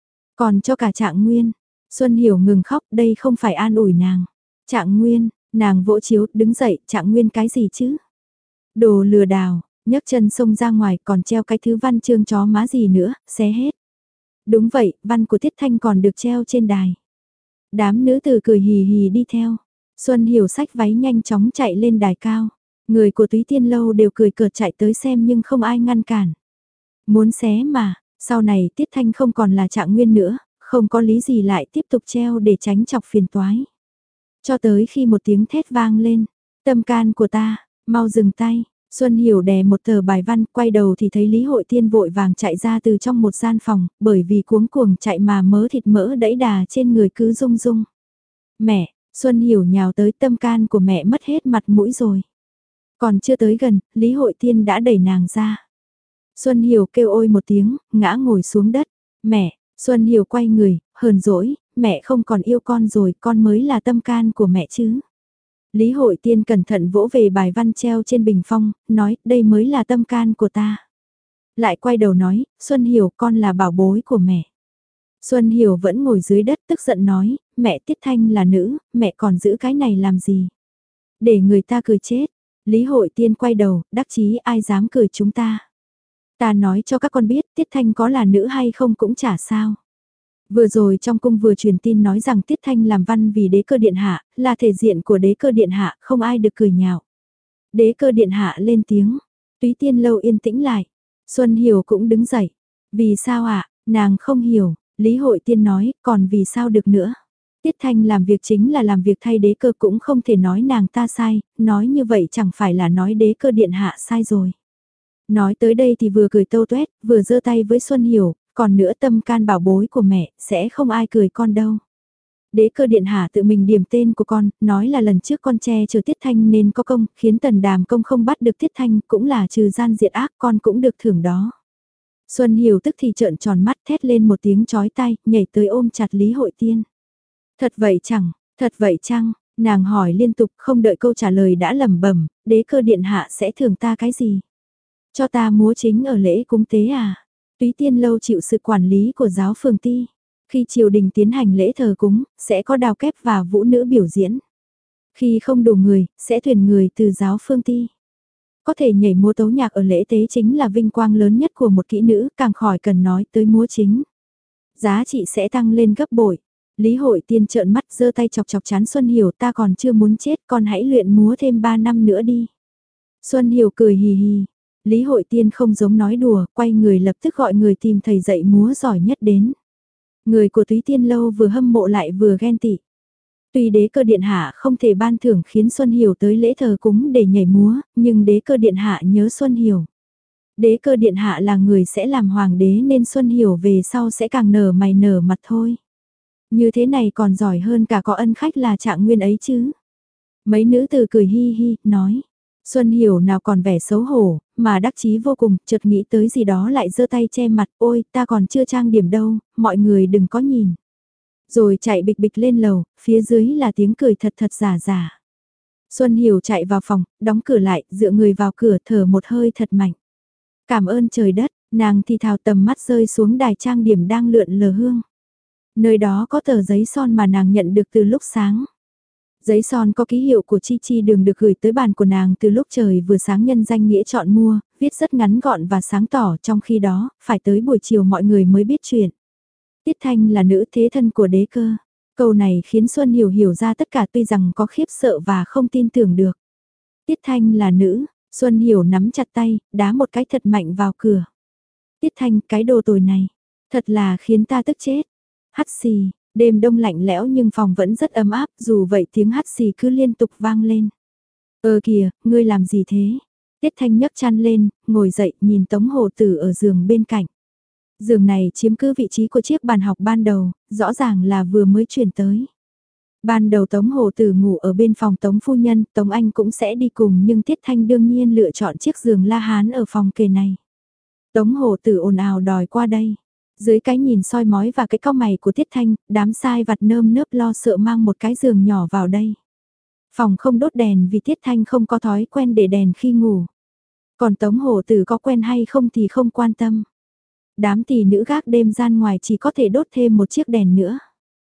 Còn cho cả Trạng Nguyên, Xuân Hiểu ngừng khóc, đây không phải an ủi nàng. Trạng Nguyên, nàng vỗ chiếu, đứng dậy, Trạng Nguyên cái gì chứ? Đồ lừa đảo, nhấc chân xông ra ngoài còn treo cái thứ văn chương chó má gì nữa, xé hết. Đúng vậy, văn của Tiết Thanh còn được treo trên đài. Đám nữ tử cười hì hì đi theo. Xuân Hiểu xách váy nhanh chóng chạy lên đài cao. Người của Túy Tiên Lâu đều cười cợt chạy tới xem nhưng không ai ngăn cản. Muốn xé mà, sau này Tiết Thanh không còn là Trạng Nguyên nữa, không có lý gì lại tiếp tục treo để tránh chọc phiền toái. Cho tới khi một tiếng thét vang lên, tâm can của ta, mau dừng tay. Xuân Hiểu đè một tờ bài văn, quay đầu thì thấy Lý Hội Tiên vội vàng chạy ra từ trong một gian phòng, bởi vì cuống cuồng chạy mà mớ thịt mỡ đẫy đà trên người cứ rung rung. Mẹ, Xuân Hiểu nhào tới, tâm can của mẹ mất hết mặt mũi rồi. Còn chưa tới gần, Lý Hội Tiên đã đẩy nàng ra. Xuân Hiểu kêu ôi một tiếng, ngã ngồi xuống đất. Mẹ, Xuân Hiểu quay người, hờn dỗi, mẹ không còn yêu con rồi, con mới là tâm can của mẹ chứ. Lý Hội Tiên cẩn thận vỗ về bài văn treo trên bình phong, nói đây mới là tâm can của ta. Lại quay đầu nói, Xuân Hiểu con là bảo bối của mẹ. Xuân Hiểu vẫn ngồi dưới đất tức giận nói, mẹ Tiết Thanh là nữ, mẹ còn giữ cái này làm gì? Để người ta cười chết. Lý Hội Tiên quay đầu, đắc chí ai dám cười chúng ta. Ta nói cho các con biết Tiết Thanh có là nữ hay không cũng chả sao. Vừa rồi trong cung vừa truyền tin nói rằng Tiết Thanh làm văn vì đế cơ điện hạ, là thể diện của đế cơ điện hạ, không ai được cười nhạo. Đế cơ điện hạ lên tiếng, Túy Tiên Lâu yên tĩnh lại. Xuân Hiểu cũng đứng dậy. Vì sao ạ, à? Nàng không hiểu, Lý Hội Tiên nói, còn vì sao được nữa. Tiết Thanh làm việc chính là làm việc thay đế cơ cũng không thể nói nàng ta sai, nói như vậy chẳng phải là nói đế cơ điện hạ sai rồi. Nói tới đây thì vừa cười tâu tuét, vừa giơ tay với Xuân Hiểu, còn nữa tâm can bảo bối của mẹ, sẽ không ai cười con đâu. Đế cơ điện hạ tự mình điểm tên của con, nói là lần trước con che chở Tiết Thanh nên có công, khiến Tần Đàm Công không bắt được Tiết Thanh, cũng là trừ gian diệt ác con cũng được thưởng đó. Xuân Hiểu tức thì trợn tròn mắt thét lên một tiếng chói tai, nhảy tới ôm chặt Lý Hội Tiên. Thật vậy chẳng, thật vậy chăng, nàng hỏi liên tục không đợi câu trả lời đã lẩm bẩm, đế cơ điện hạ sẽ thưởng ta cái gì? Cho ta múa chính ở lễ cúng tế à? Túy Tiên Lâu chịu sự quản lý của giáo phường ti. Khi triều đình tiến hành lễ thờ cúng, sẽ có đào kép và vũ nữ biểu diễn. Khi không đủ người, sẽ tuyển người từ giáo phương ti. Có thể nhảy múa tấu nhạc ở lễ tế chính là vinh quang lớn nhất của một kỹ nữ, càng khỏi cần nói tới múa chính. Giá trị sẽ tăng lên gấp bội. Lý Hội Tiên trợn mắt giơ tay chọc chọc chán Xuân Hiểu, ta còn chưa muốn chết, con hãy luyện múa thêm ba năm nữa đi. Xuân Hiểu cười hì hì. Lý Hội Tiên không giống nói đùa, quay người lập tức gọi người tìm thầy dạy múa giỏi nhất đến. Người của Túy Tiên Lâu vừa hâm mộ lại vừa ghen tị. Tuy đế cơ điện hạ không thể ban thưởng khiến Xuân Hiểu tới lễ thờ cúng để nhảy múa, nhưng đế cơ điện hạ nhớ Xuân Hiểu. Đế cơ điện hạ là người sẽ làm hoàng đế nên Xuân Hiểu về sau sẽ càng nở mày nở mặt thôi. Như thế này còn giỏi hơn cả có ân khách là Trạng Nguyên ấy chứ. Mấy nữ từ cười hi hi, nói. Xuân Hiểu nào còn vẻ xấu hổ, mà đắc chí vô cùng, chợt nghĩ tới gì đó lại giơ tay che mặt, ôi, ta còn chưa trang điểm đâu, mọi người đừng có nhìn. Rồi chạy bịch bịch lên lầu, phía dưới là tiếng cười thật thật giả giả. Xuân Hiểu chạy vào phòng, đóng cửa lại, dựa người vào cửa thở một hơi thật mạnh. Cảm ơn trời đất, nàng thì thào tầm mắt rơi xuống đài trang điểm đang lượn lờ hương. Nơi đó có tờ giấy son mà nàng nhận được từ lúc sáng. Giấy son có ký hiệu của Chi Chi Đường được gửi tới bàn của nàng từ lúc trời vừa sáng nhân danh nghĩa chọn mua, viết rất ngắn gọn và sáng tỏ, trong khi đó, phải tới buổi chiều mọi người mới biết chuyện. Tiết Thanh là nữ thế thân của đế cơ. Câu này khiến Xuân Hiểu hiểu ra tất cả, tuy rằng có khiếp sợ và không tin tưởng được. Tiết Thanh là nữ, Xuân Hiểu nắm chặt tay, đá một cái thật mạnh vào cửa. Tiết Thanh, cái đồ tồi này, thật là khiến ta tức chết. Hắt xì, đêm đông lạnh lẽo nhưng phòng vẫn rất ấm áp, dù vậy tiếng hắt xì cứ liên tục vang lên. Ơ kìa, ngươi làm gì thế? Tiết Thanh nhấc chăn lên, ngồi dậy, nhìn Tống Hồ Tử ở giường bên cạnh. Giường này chiếm cứ vị trí của chiếc bàn học ban đầu, rõ ràng là vừa mới chuyển tới. Ban đầu Tống Hồ Tử ngủ ở bên phòng Tống Phu Nhân, Tống Anh cũng sẽ đi cùng nhưng Tiết Thanh đương nhiên lựa chọn chiếc giường La Hán ở phòng kề này. Tống Hồ Tử ồn ào đòi qua đây. Dưới cái nhìn soi mói và cái cau mày của Tiết Thanh, đám sai vặt nơm nớp lo sợ mang một cái giường nhỏ vào đây. Phòng không đốt đèn vì Tiết Thanh không có thói quen để đèn khi ngủ. Còn Tống Hồ Tử có quen hay không thì không quan tâm. Đám tỷ nữ gác đêm gian ngoài chỉ có thể đốt thêm một chiếc đèn nữa.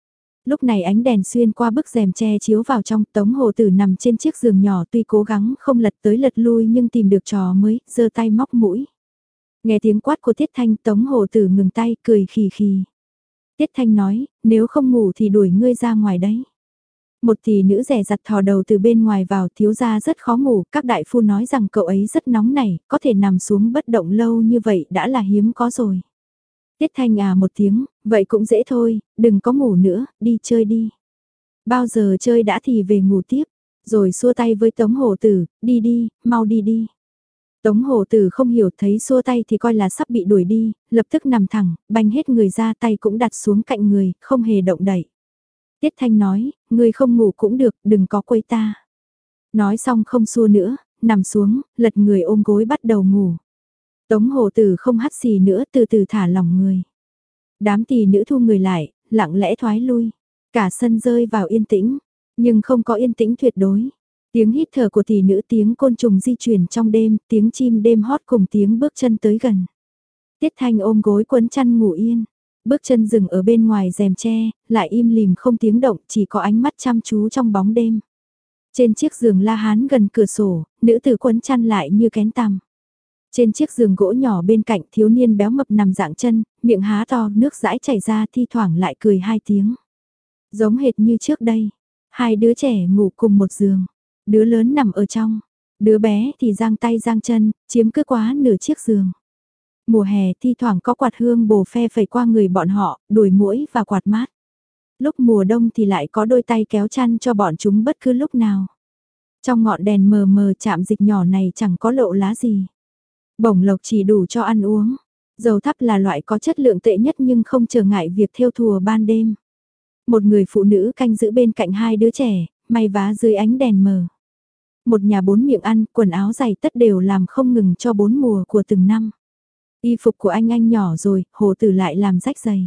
Lúc này ánh đèn xuyên qua bức rèm che chiếu vào trong, Tống Hồ Tử nằm trên chiếc giường nhỏ, tuy cố gắng không lật tới lật lui nhưng tìm được trò mới, giơ tay móc mũi. Nghe tiếng quát của Tiết Thanh, Tống Hồ Tử ngừng tay, cười khì khì. Tiết Thanh nói, nếu không ngủ thì đuổi ngươi ra ngoài đấy. Một tỷ nữ rẻ rặt thò đầu từ bên ngoài vào, thiếu gia rất khó ngủ, các đại phu nói rằng cậu ấy rất nóng nảy, có thể nằm xuống bất động lâu như vậy đã là hiếm có rồi. Tiết Thanh à một tiếng, vậy cũng dễ thôi, đừng có ngủ nữa, đi chơi đi. Bao giờ chơi đã thì về ngủ tiếp, rồi xua tay với Tống Hồ Tử, đi đi, mau đi đi. Tống Hồ Tử không hiểu, thấy xua tay thì coi là sắp bị đuổi đi, lập tức nằm thẳng, banh hết người ra, tay cũng đặt xuống cạnh người, không hề động đậy. Tiết Thanh nói, ngươi không ngủ cũng được, đừng có quấy ta. Nói xong không xua nữa, nằm xuống, lật người ôm gối bắt đầu ngủ. Tống Hồ Tử không hắt xì nữa, từ từ thả lỏng người. Đám tỷ nữ thu người lại, lặng lẽ thoái lui. Cả sân rơi vào yên tĩnh, nhưng không có yên tĩnh tuyệt đối. Tiếng hít thở của tỷ nữ, tiếng côn trùng di chuyển trong đêm, tiếng chim đêm hót cùng tiếng bước chân tới gần. Tiết Thanh ôm gối quấn chăn ngủ yên. Bước chân dừng ở bên ngoài rèm tre, lại im lìm không tiếng động, chỉ có ánh mắt chăm chú trong bóng đêm. Trên chiếc giường La Hán gần cửa sổ, nữ tử quấn chăn lại như kén tằm. Trên chiếc giường gỗ nhỏ bên cạnh, thiếu niên béo mập nằm dạng chân, miệng há to, nước dãi chảy ra, thi thoảng lại cười hai tiếng. Giống hệt như trước đây, hai đứa trẻ ngủ cùng một giường, đứa lớn nằm ở trong, đứa bé thì giang tay giang chân, chiếm cứ quá nửa chiếc giường. Mùa hè thi thoảng có quạt hương bồ phe phẩy qua người bọn họ, đuổi muỗi và quạt mát. Lúc mùa đông thì lại có đôi tay kéo chăn cho bọn chúng bất cứ lúc nào. Trong ngọn đèn mờ mờ chạm dịch nhỏ này chẳng có lộ lá gì. Bổng lộc chỉ đủ cho ăn uống. Dầu thắp là loại có chất lượng tệ nhất nhưng không trở ngại việc thêu thùa ban đêm. Một người phụ nữ canh giữ bên cạnh hai đứa trẻ, may vá dưới ánh đèn mờ. Một nhà bốn miệng ăn, quần áo giày tất đều làm không ngừng cho bốn mùa của từng năm. Y phục của anh anh nhỏ rồi, Hồ Tử lại làm rách giày.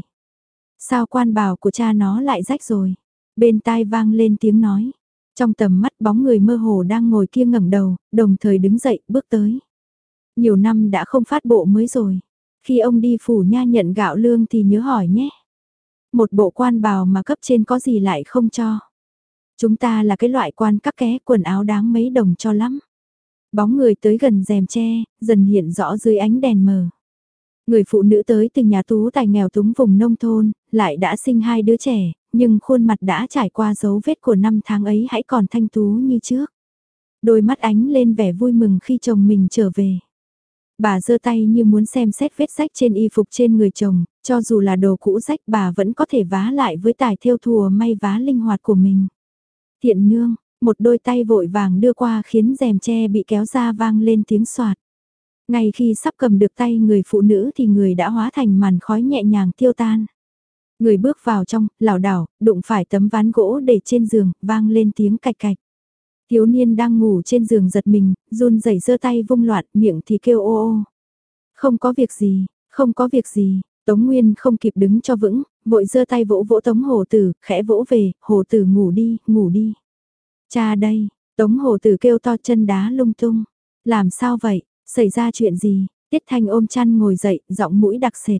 Sao quan bào của cha nó lại rách rồi? Bên tai vang lên tiếng nói. Trong tầm mắt bóng người mơ hồ đang ngồi kia ngẩng đầu, đồng thời đứng dậy, bước tới. Nhiều năm đã không phát bộ mới rồi. Khi ông đi phủ nha nhận gạo lương thì nhớ hỏi nhé. Một bộ quan bào mà cấp trên có gì lại không cho. Chúng ta là cái loại quan các ké, quần áo đáng mấy đồng cho lắm. Bóng người tới gần rèm tre, dần hiện rõ dưới ánh đèn mờ. Người phụ nữ tới từ nhà tú tài nghèo túng vùng nông thôn, lại đã sinh hai đứa trẻ, nhưng khuôn mặt đã trải qua dấu vết của năm tháng ấy hãy còn thanh tú như trước. Đôi mắt ánh lên vẻ vui mừng khi chồng mình trở về. Bà giơ tay như muốn xem xét vết rách trên y phục trên người chồng, cho dù là đồ cũ rách bà vẫn có thể vá lại với tài thêu thùa may vá linh hoạt của mình. Thiện nương, một đôi tay vội vàng đưa qua khiến rèm tre bị kéo ra vang lên tiếng soạt. Ngay khi sắp cầm được tay người phụ nữ thì người đã hóa thành màn khói nhẹ nhàng tiêu tan. Người bước vào trong, lảo đảo, đụng phải tấm ván gỗ để trên giường, vang lên tiếng cạch cạch. Thiếu niên đang ngủ trên giường giật mình, run rẩy giơ tay vung loạn, miệng thì kêu ô ô. Không có việc gì, không có việc gì, Tống Nguyên không kịp đứng cho vững, vội giơ tay vỗ vỗ Tống Hồ Tử, khẽ vỗ về, Hồ Tử ngủ đi, ngủ đi. Cha đây, Tống Hồ Tử kêu to chân đá lung tung. Làm sao vậy, xảy ra chuyện gì? Tiết Thanh ôm chăn ngồi dậy, giọng mũi đặc sệt.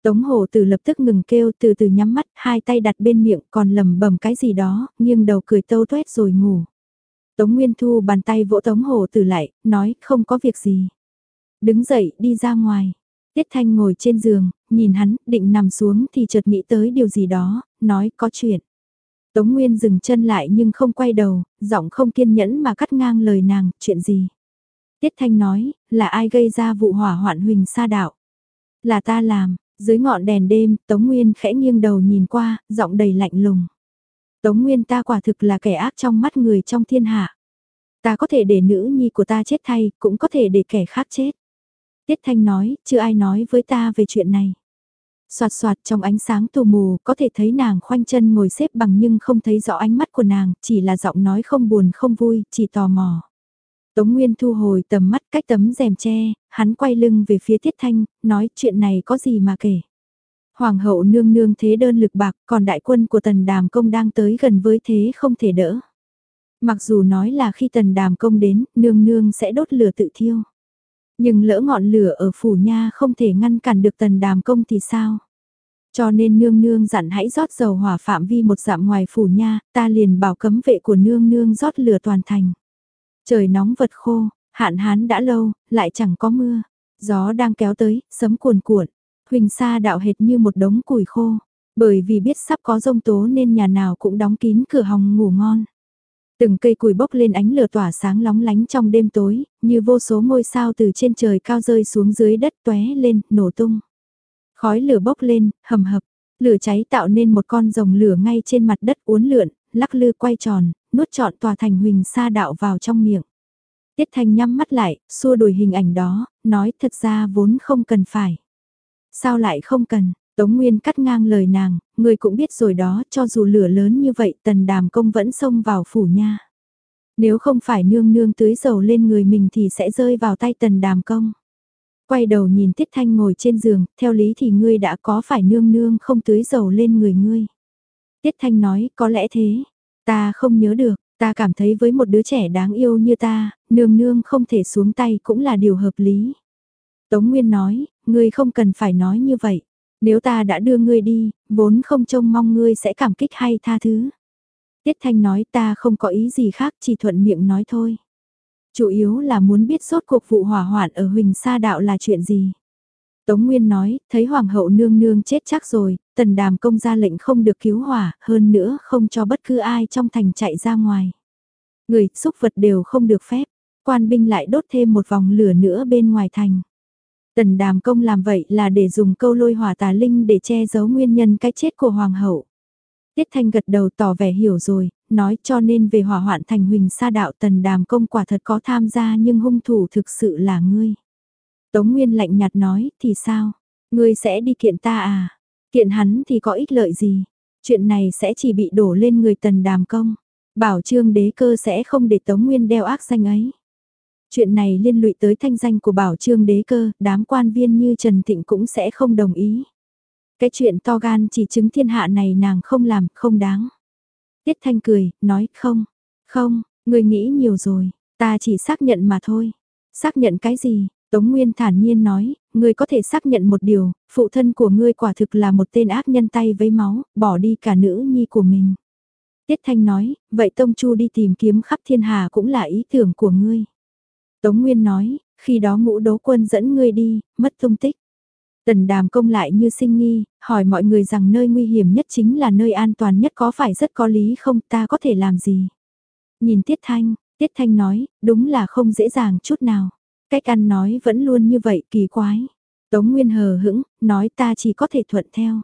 Tống Hổ Tử lập tức ngừng kêu, từ từ nhắm mắt, hai tay đặt bên miệng, còn lẩm bẩm cái gì đó, nghiêng đầu cười tâu tuét rồi ngủ. Tống Nguyên Thu bàn tay vỗ Tống Hổ Tử lại, nói không có việc gì. Đứng dậy, đi ra ngoài. Tiết Thanh ngồi trên giường, nhìn hắn, định nằm xuống thì chợt nghĩ tới điều gì đó, nói có chuyện. Tống Nguyên dừng chân lại nhưng không quay đầu, giọng không kiên nhẫn mà cắt ngang lời nàng, chuyện gì. Tiết Thanh nói, là ai gây ra vụ hỏa hoạn Huỳnh Sa Đạo? Là ta làm, dưới ngọn đèn đêm, Tống Nguyên khẽ nghiêng đầu nhìn qua, giọng đầy lạnh lùng. Tống Nguyên ta quả thực là kẻ ác trong mắt người trong thiên hạ. Ta có thể để nữ nhi của ta chết thay, cũng có thể để kẻ khác chết. Tiết Thanh nói, chưa ai nói với ta về chuyện này. Soạt soạt trong ánh sáng tù mù, có thể thấy nàng khoanh chân ngồi xếp bằng nhưng không thấy rõ ánh mắt của nàng, chỉ là giọng nói không buồn không vui, chỉ tò mò. Tống Nguyên thu hồi tầm mắt cách tấm rèm tre, hắn quay lưng về phía Tiết Thanh, nói chuyện này có gì mà kể. Hoàng hậu nương nương thế đơn lực bạc, còn đại quân của Tần Đàm Công đang tới gần với thế không thể đỡ. Mặc dù nói là khi Tần Đàm Công đến, nương nương sẽ đốt lửa tự thiêu. Nhưng lỡ ngọn lửa ở phủ nha không thể ngăn cản được Tần Đàm Công thì sao? Cho nên nương nương dặn hãy rót dầu hỏa phạm vi một dặm ngoài phủ nha, ta liền bảo cấm vệ của nương nương rót lửa toàn thành. Trời nóng vật khô, hạn hán đã lâu, lại chẳng có mưa. Gió đang kéo tới, sấm cuồn cuộn. Huỳnh Sa Đạo hệt như một đống củi khô. Bởi vì biết sắp có giông tố nên nhà nào cũng đóng kín cửa hòng ngủ ngon. Từng cây củi bốc lên ánh lửa tỏa sáng lóng lánh trong đêm tối, như vô số ngôi sao từ trên trời cao rơi xuống dưới đất tóe lên, nổ tung. Khói lửa bốc lên, hầm hập, lửa cháy tạo nên một con rồng lửa ngay trên mặt đất uốn lượn, lắc lư quay tròn, nuốt trọn tòa thành Huỳnh Sa Đạo vào trong miệng. Tiết Thanh nhắm mắt lại, xua đuổi hình ảnh đó, nói thật ra vốn không cần phải. Sao lại không cần? Tống Nguyên cắt ngang lời nàng, người cũng biết rồi đó, cho dù lửa lớn như vậy Tần Đàm Công vẫn xông vào phủ nha. Nếu không phải nương nương tưới dầu lên người mình thì sẽ rơi vào tay Tần Đàm Công. Quay đầu nhìn Tiết Thanh ngồi trên giường, theo lý thì ngươi đã có phải nương nương không tưới dầu lên người ngươi. Tiết Thanh nói, có lẽ thế, ta không nhớ được, ta cảm thấy với một đứa trẻ đáng yêu như ta, nương nương không thể xuống tay cũng là điều hợp lý. Tống Nguyên nói, ngươi không cần phải nói như vậy. Nếu ta đã đưa ngươi đi, vốn không trông mong ngươi sẽ cảm kích hay tha thứ. Tiết Thanh nói ta không có ý gì khác, chỉ thuận miệng nói thôi. Chủ yếu là muốn biết rốt cuộc vụ hỏa hoạn ở Huỳnh Sa Đạo là chuyện gì. Tống Nguyên nói, thấy Hoàng hậu nương nương chết chắc rồi, Tần Đàm Công ra lệnh không được cứu hỏa, hơn nữa không cho bất cứ ai trong thành chạy ra ngoài. Người, xúc vật đều không được phép, quan binh lại đốt thêm một vòng lửa nữa bên ngoài thành. Tần Đàm Công làm vậy là để dùng câu lôi hỏa tà linh để che giấu nguyên nhân cái chết của Hoàng hậu. Tiết Thanh gật đầu tỏ vẻ hiểu rồi, nói cho nên về hỏa hoạn thành Huỳnh Sa Đạo Tần Đàm Công quả thật có tham gia nhưng hung thủ thực sự là ngươi. Tống Nguyên lạnh nhạt nói, thì sao? Ngươi sẽ đi kiện ta à? Kiện hắn thì có ích lợi gì? Chuyện này sẽ chỉ bị đổ lên người Tần Đàm Công. Bảo Trương Đế Cơ sẽ không để Tống Nguyên đeo ác danh ấy. Chuyện này liên lụy tới thanh danh của Bảo Trương Đế Cơ, đám quan viên như Trần Thịnh cũng sẽ không đồng ý. Cái chuyện to gan chỉ chứng thiên hạ này nàng không làm, không đáng. Tiết Thanh cười, nói không, không, người nghĩ nhiều rồi, ta chỉ xác nhận mà thôi. Xác nhận cái gì? Tống Nguyên thản nhiên nói, ngươi có thể xác nhận một điều, phụ thân của ngươi quả thực là một tên ác nhân tay với máu, bỏ đi cả nữ nhi của mình. Tiết Thanh nói, vậy Tông Chu đi tìm kiếm khắp thiên hà cũng là ý tưởng của ngươi. Tống Nguyên nói, khi đó Ngũ Đố Quân dẫn ngươi đi, mất tung tích. Tần Đàm Công lại như sinh nghi, hỏi mọi người rằng nơi nguy hiểm nhất chính là nơi an toàn nhất có phải rất có lý không, ta có thể làm gì? Nhìn Tiết Thanh, Tiết Thanh nói, đúng là không dễ dàng chút nào. Cách ăn nói vẫn luôn như vậy, kỳ quái. Tống Nguyên hờ hững, nói ta chỉ có thể thuận theo.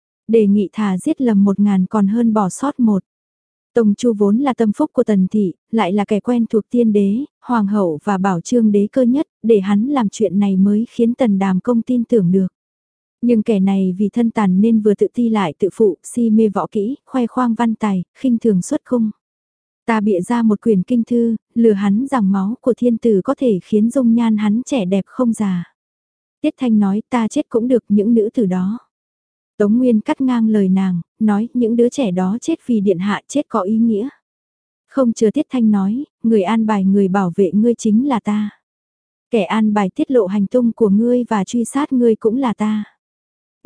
Đề nghị thà giết lầm một ngàn còn hơn bỏ sót một. Tông Chu vốn là tâm phúc của Tần Thị, lại là kẻ quen thuộc tiên đế, hoàng hậu và Bảo Trương Đế Cơ nhất, để hắn làm chuyện này mới khiến Tần Đàm Công tin tưởng được. Nhưng kẻ này vì thân tàn nên vừa tự ti lại tự phụ, si mê võ kỹ, khoe khoang văn tài, khinh thường xuất khung. Ta bịa ra một quyển kinh thư, lừa hắn rằng máu của thiên tử có thể khiến dung nhan hắn trẻ đẹp không già. Tiết Thanh nói ta chết cũng được những nữ tử đó. Tống Nguyên cắt ngang lời nàng, nói những đứa trẻ đó chết vì điện hạ chết có ý nghĩa. Không chờ Tiết Thanh nói, người an bài người bảo vệ ngươi chính là ta. Kẻ an bài tiết lộ hành tung của ngươi và truy sát ngươi cũng là ta.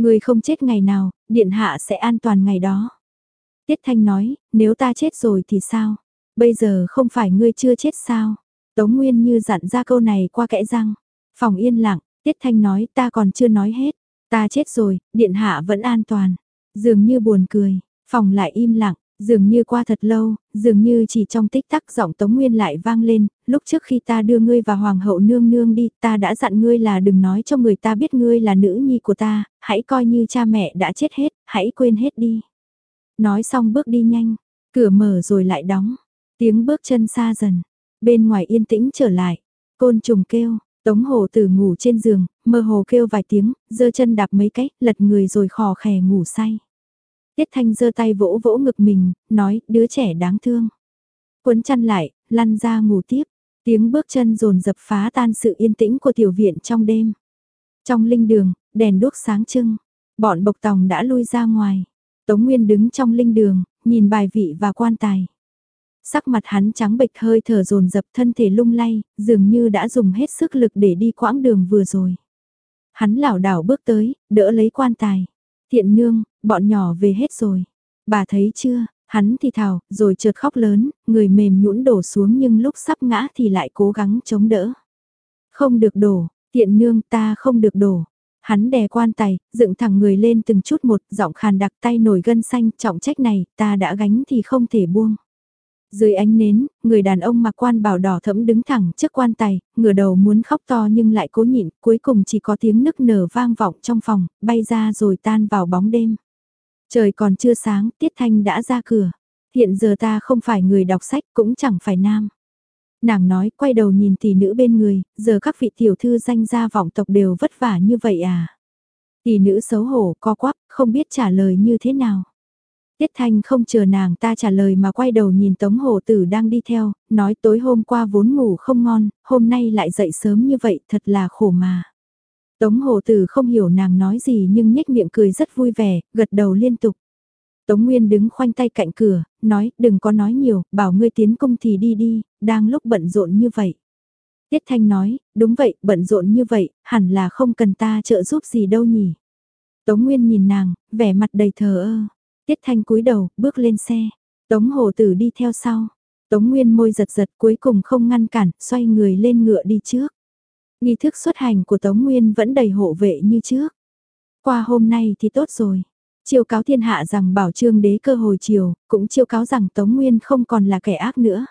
Người không chết ngày nào, điện hạ sẽ an toàn ngày đó. Tiết Thanh nói, nếu ta chết rồi thì sao? Bây giờ không phải ngươi chưa chết sao? Tống Nguyên Như dặn ra câu này qua kẽ răng. Phòng yên lặng, Tiết Thanh nói ta còn chưa nói hết. Ta chết rồi, điện hạ vẫn an toàn. Dường như buồn cười, phòng lại im lặng, dường như qua thật lâu, dường như chỉ trong tích tắc giọng Tống Nguyên lại vang lên, lúc trước khi ta đưa ngươi và Hoàng hậu nương nương đi, ta đã dặn ngươi là đừng nói cho người ta biết ngươi là nữ nhi của ta, hãy coi như cha mẹ đã chết hết, hãy quên hết đi. Nói xong bước đi nhanh, cửa mở rồi lại đóng, tiếng bước chân xa dần, bên ngoài yên tĩnh trở lại, côn trùng kêu, Tống Hồ Tử ngủ trên giường, mơ hồ kêu vài tiếng, giơ chân đạp mấy cái, lật người rồi khò khè ngủ say. Tiết Thanh giơ tay vỗ vỗ ngực mình, nói, đứa trẻ đáng thương. Quấn chăn lại, lăn ra ngủ tiếp, tiếng bước chân dồn dập phá tan sự yên tĩnh của tiểu viện trong đêm. Trong linh đường, đèn đuốc sáng trưng, bọn bộc tòng đã lui ra ngoài. Tống Nguyên đứng trong linh đường, nhìn bài vị và quan tài. Sắc mặt hắn trắng bệch, hơi thở dồn dập, thân thể lung lay, dường như đã dùng hết sức lực để đi quãng đường vừa rồi. Hắn lảo đảo bước tới, đỡ lấy quan tài. Thiện nương, bọn nhỏ về hết rồi. Bà thấy chưa, hắn thì thào, rồi chợt khóc lớn, người mềm nhũn đổ xuống nhưng lúc sắp ngã thì lại cố gắng chống đỡ. Không được đổ, thiện nương ta không được đổ. Hắn đè quan tài, dựng thẳng người lên từng chút một, giọng khàn đặc, tay nổi gân xanh, trọng trách này, ta đã gánh thì không thể buông. Dưới ánh nến, người đàn ông mặc quan bào đỏ thẫm đứng thẳng trước quan tài, ngửa đầu muốn khóc to nhưng lại cố nhịn, cuối cùng chỉ có tiếng nức nở vang vọng trong phòng, bay ra rồi tan vào bóng đêm. Trời còn chưa sáng, Tiết Thanh đã ra cửa. Hiện giờ ta không phải người đọc sách, cũng chẳng phải nam. Nàng nói, quay đầu nhìn tỷ nữ bên người, giờ các vị tiểu thư danh gia vọng tộc đều vất vả như vậy à? Tỷ nữ xấu hổ, co quắp, không biết trả lời như thế nào. Tiết Thanh không chờ nàng ta trả lời mà quay đầu nhìn Tống Hổ Tử đang đi theo, nói tối hôm qua vốn ngủ không ngon, hôm nay lại dậy sớm như vậy, thật là khổ mà. Tống Hổ Tử không hiểu nàng nói gì nhưng nhếch miệng cười rất vui vẻ, gật đầu liên tục. Tống Nguyên đứng khoanh tay cạnh cửa, nói đừng có nói nhiều, bảo ngươi tiến cung thì đi đi, đang lúc bận rộn như vậy. Tiết Thanh nói, đúng vậy, bận rộn như vậy, hẳn là không cần ta trợ giúp gì đâu nhỉ. Tống Nguyên nhìn nàng, vẻ mặt đầy thờ ơ. Tiết Thanh cúi đầu, bước lên xe. Tống Hồ Tử đi theo sau. Tống Nguyên môi giật giật cuối cùng không ngăn cản, xoay người lên ngựa đi trước. Nghi thức xuất hành của Tống Nguyên vẫn đầy hộ vệ như trước. Qua hôm nay thì tốt rồi. Chiêu cáo thiên hạ rằng bảo Trương đế cơ hồi chiều, cũng chiêu cáo rằng Tống Nguyên không còn là kẻ ác nữa.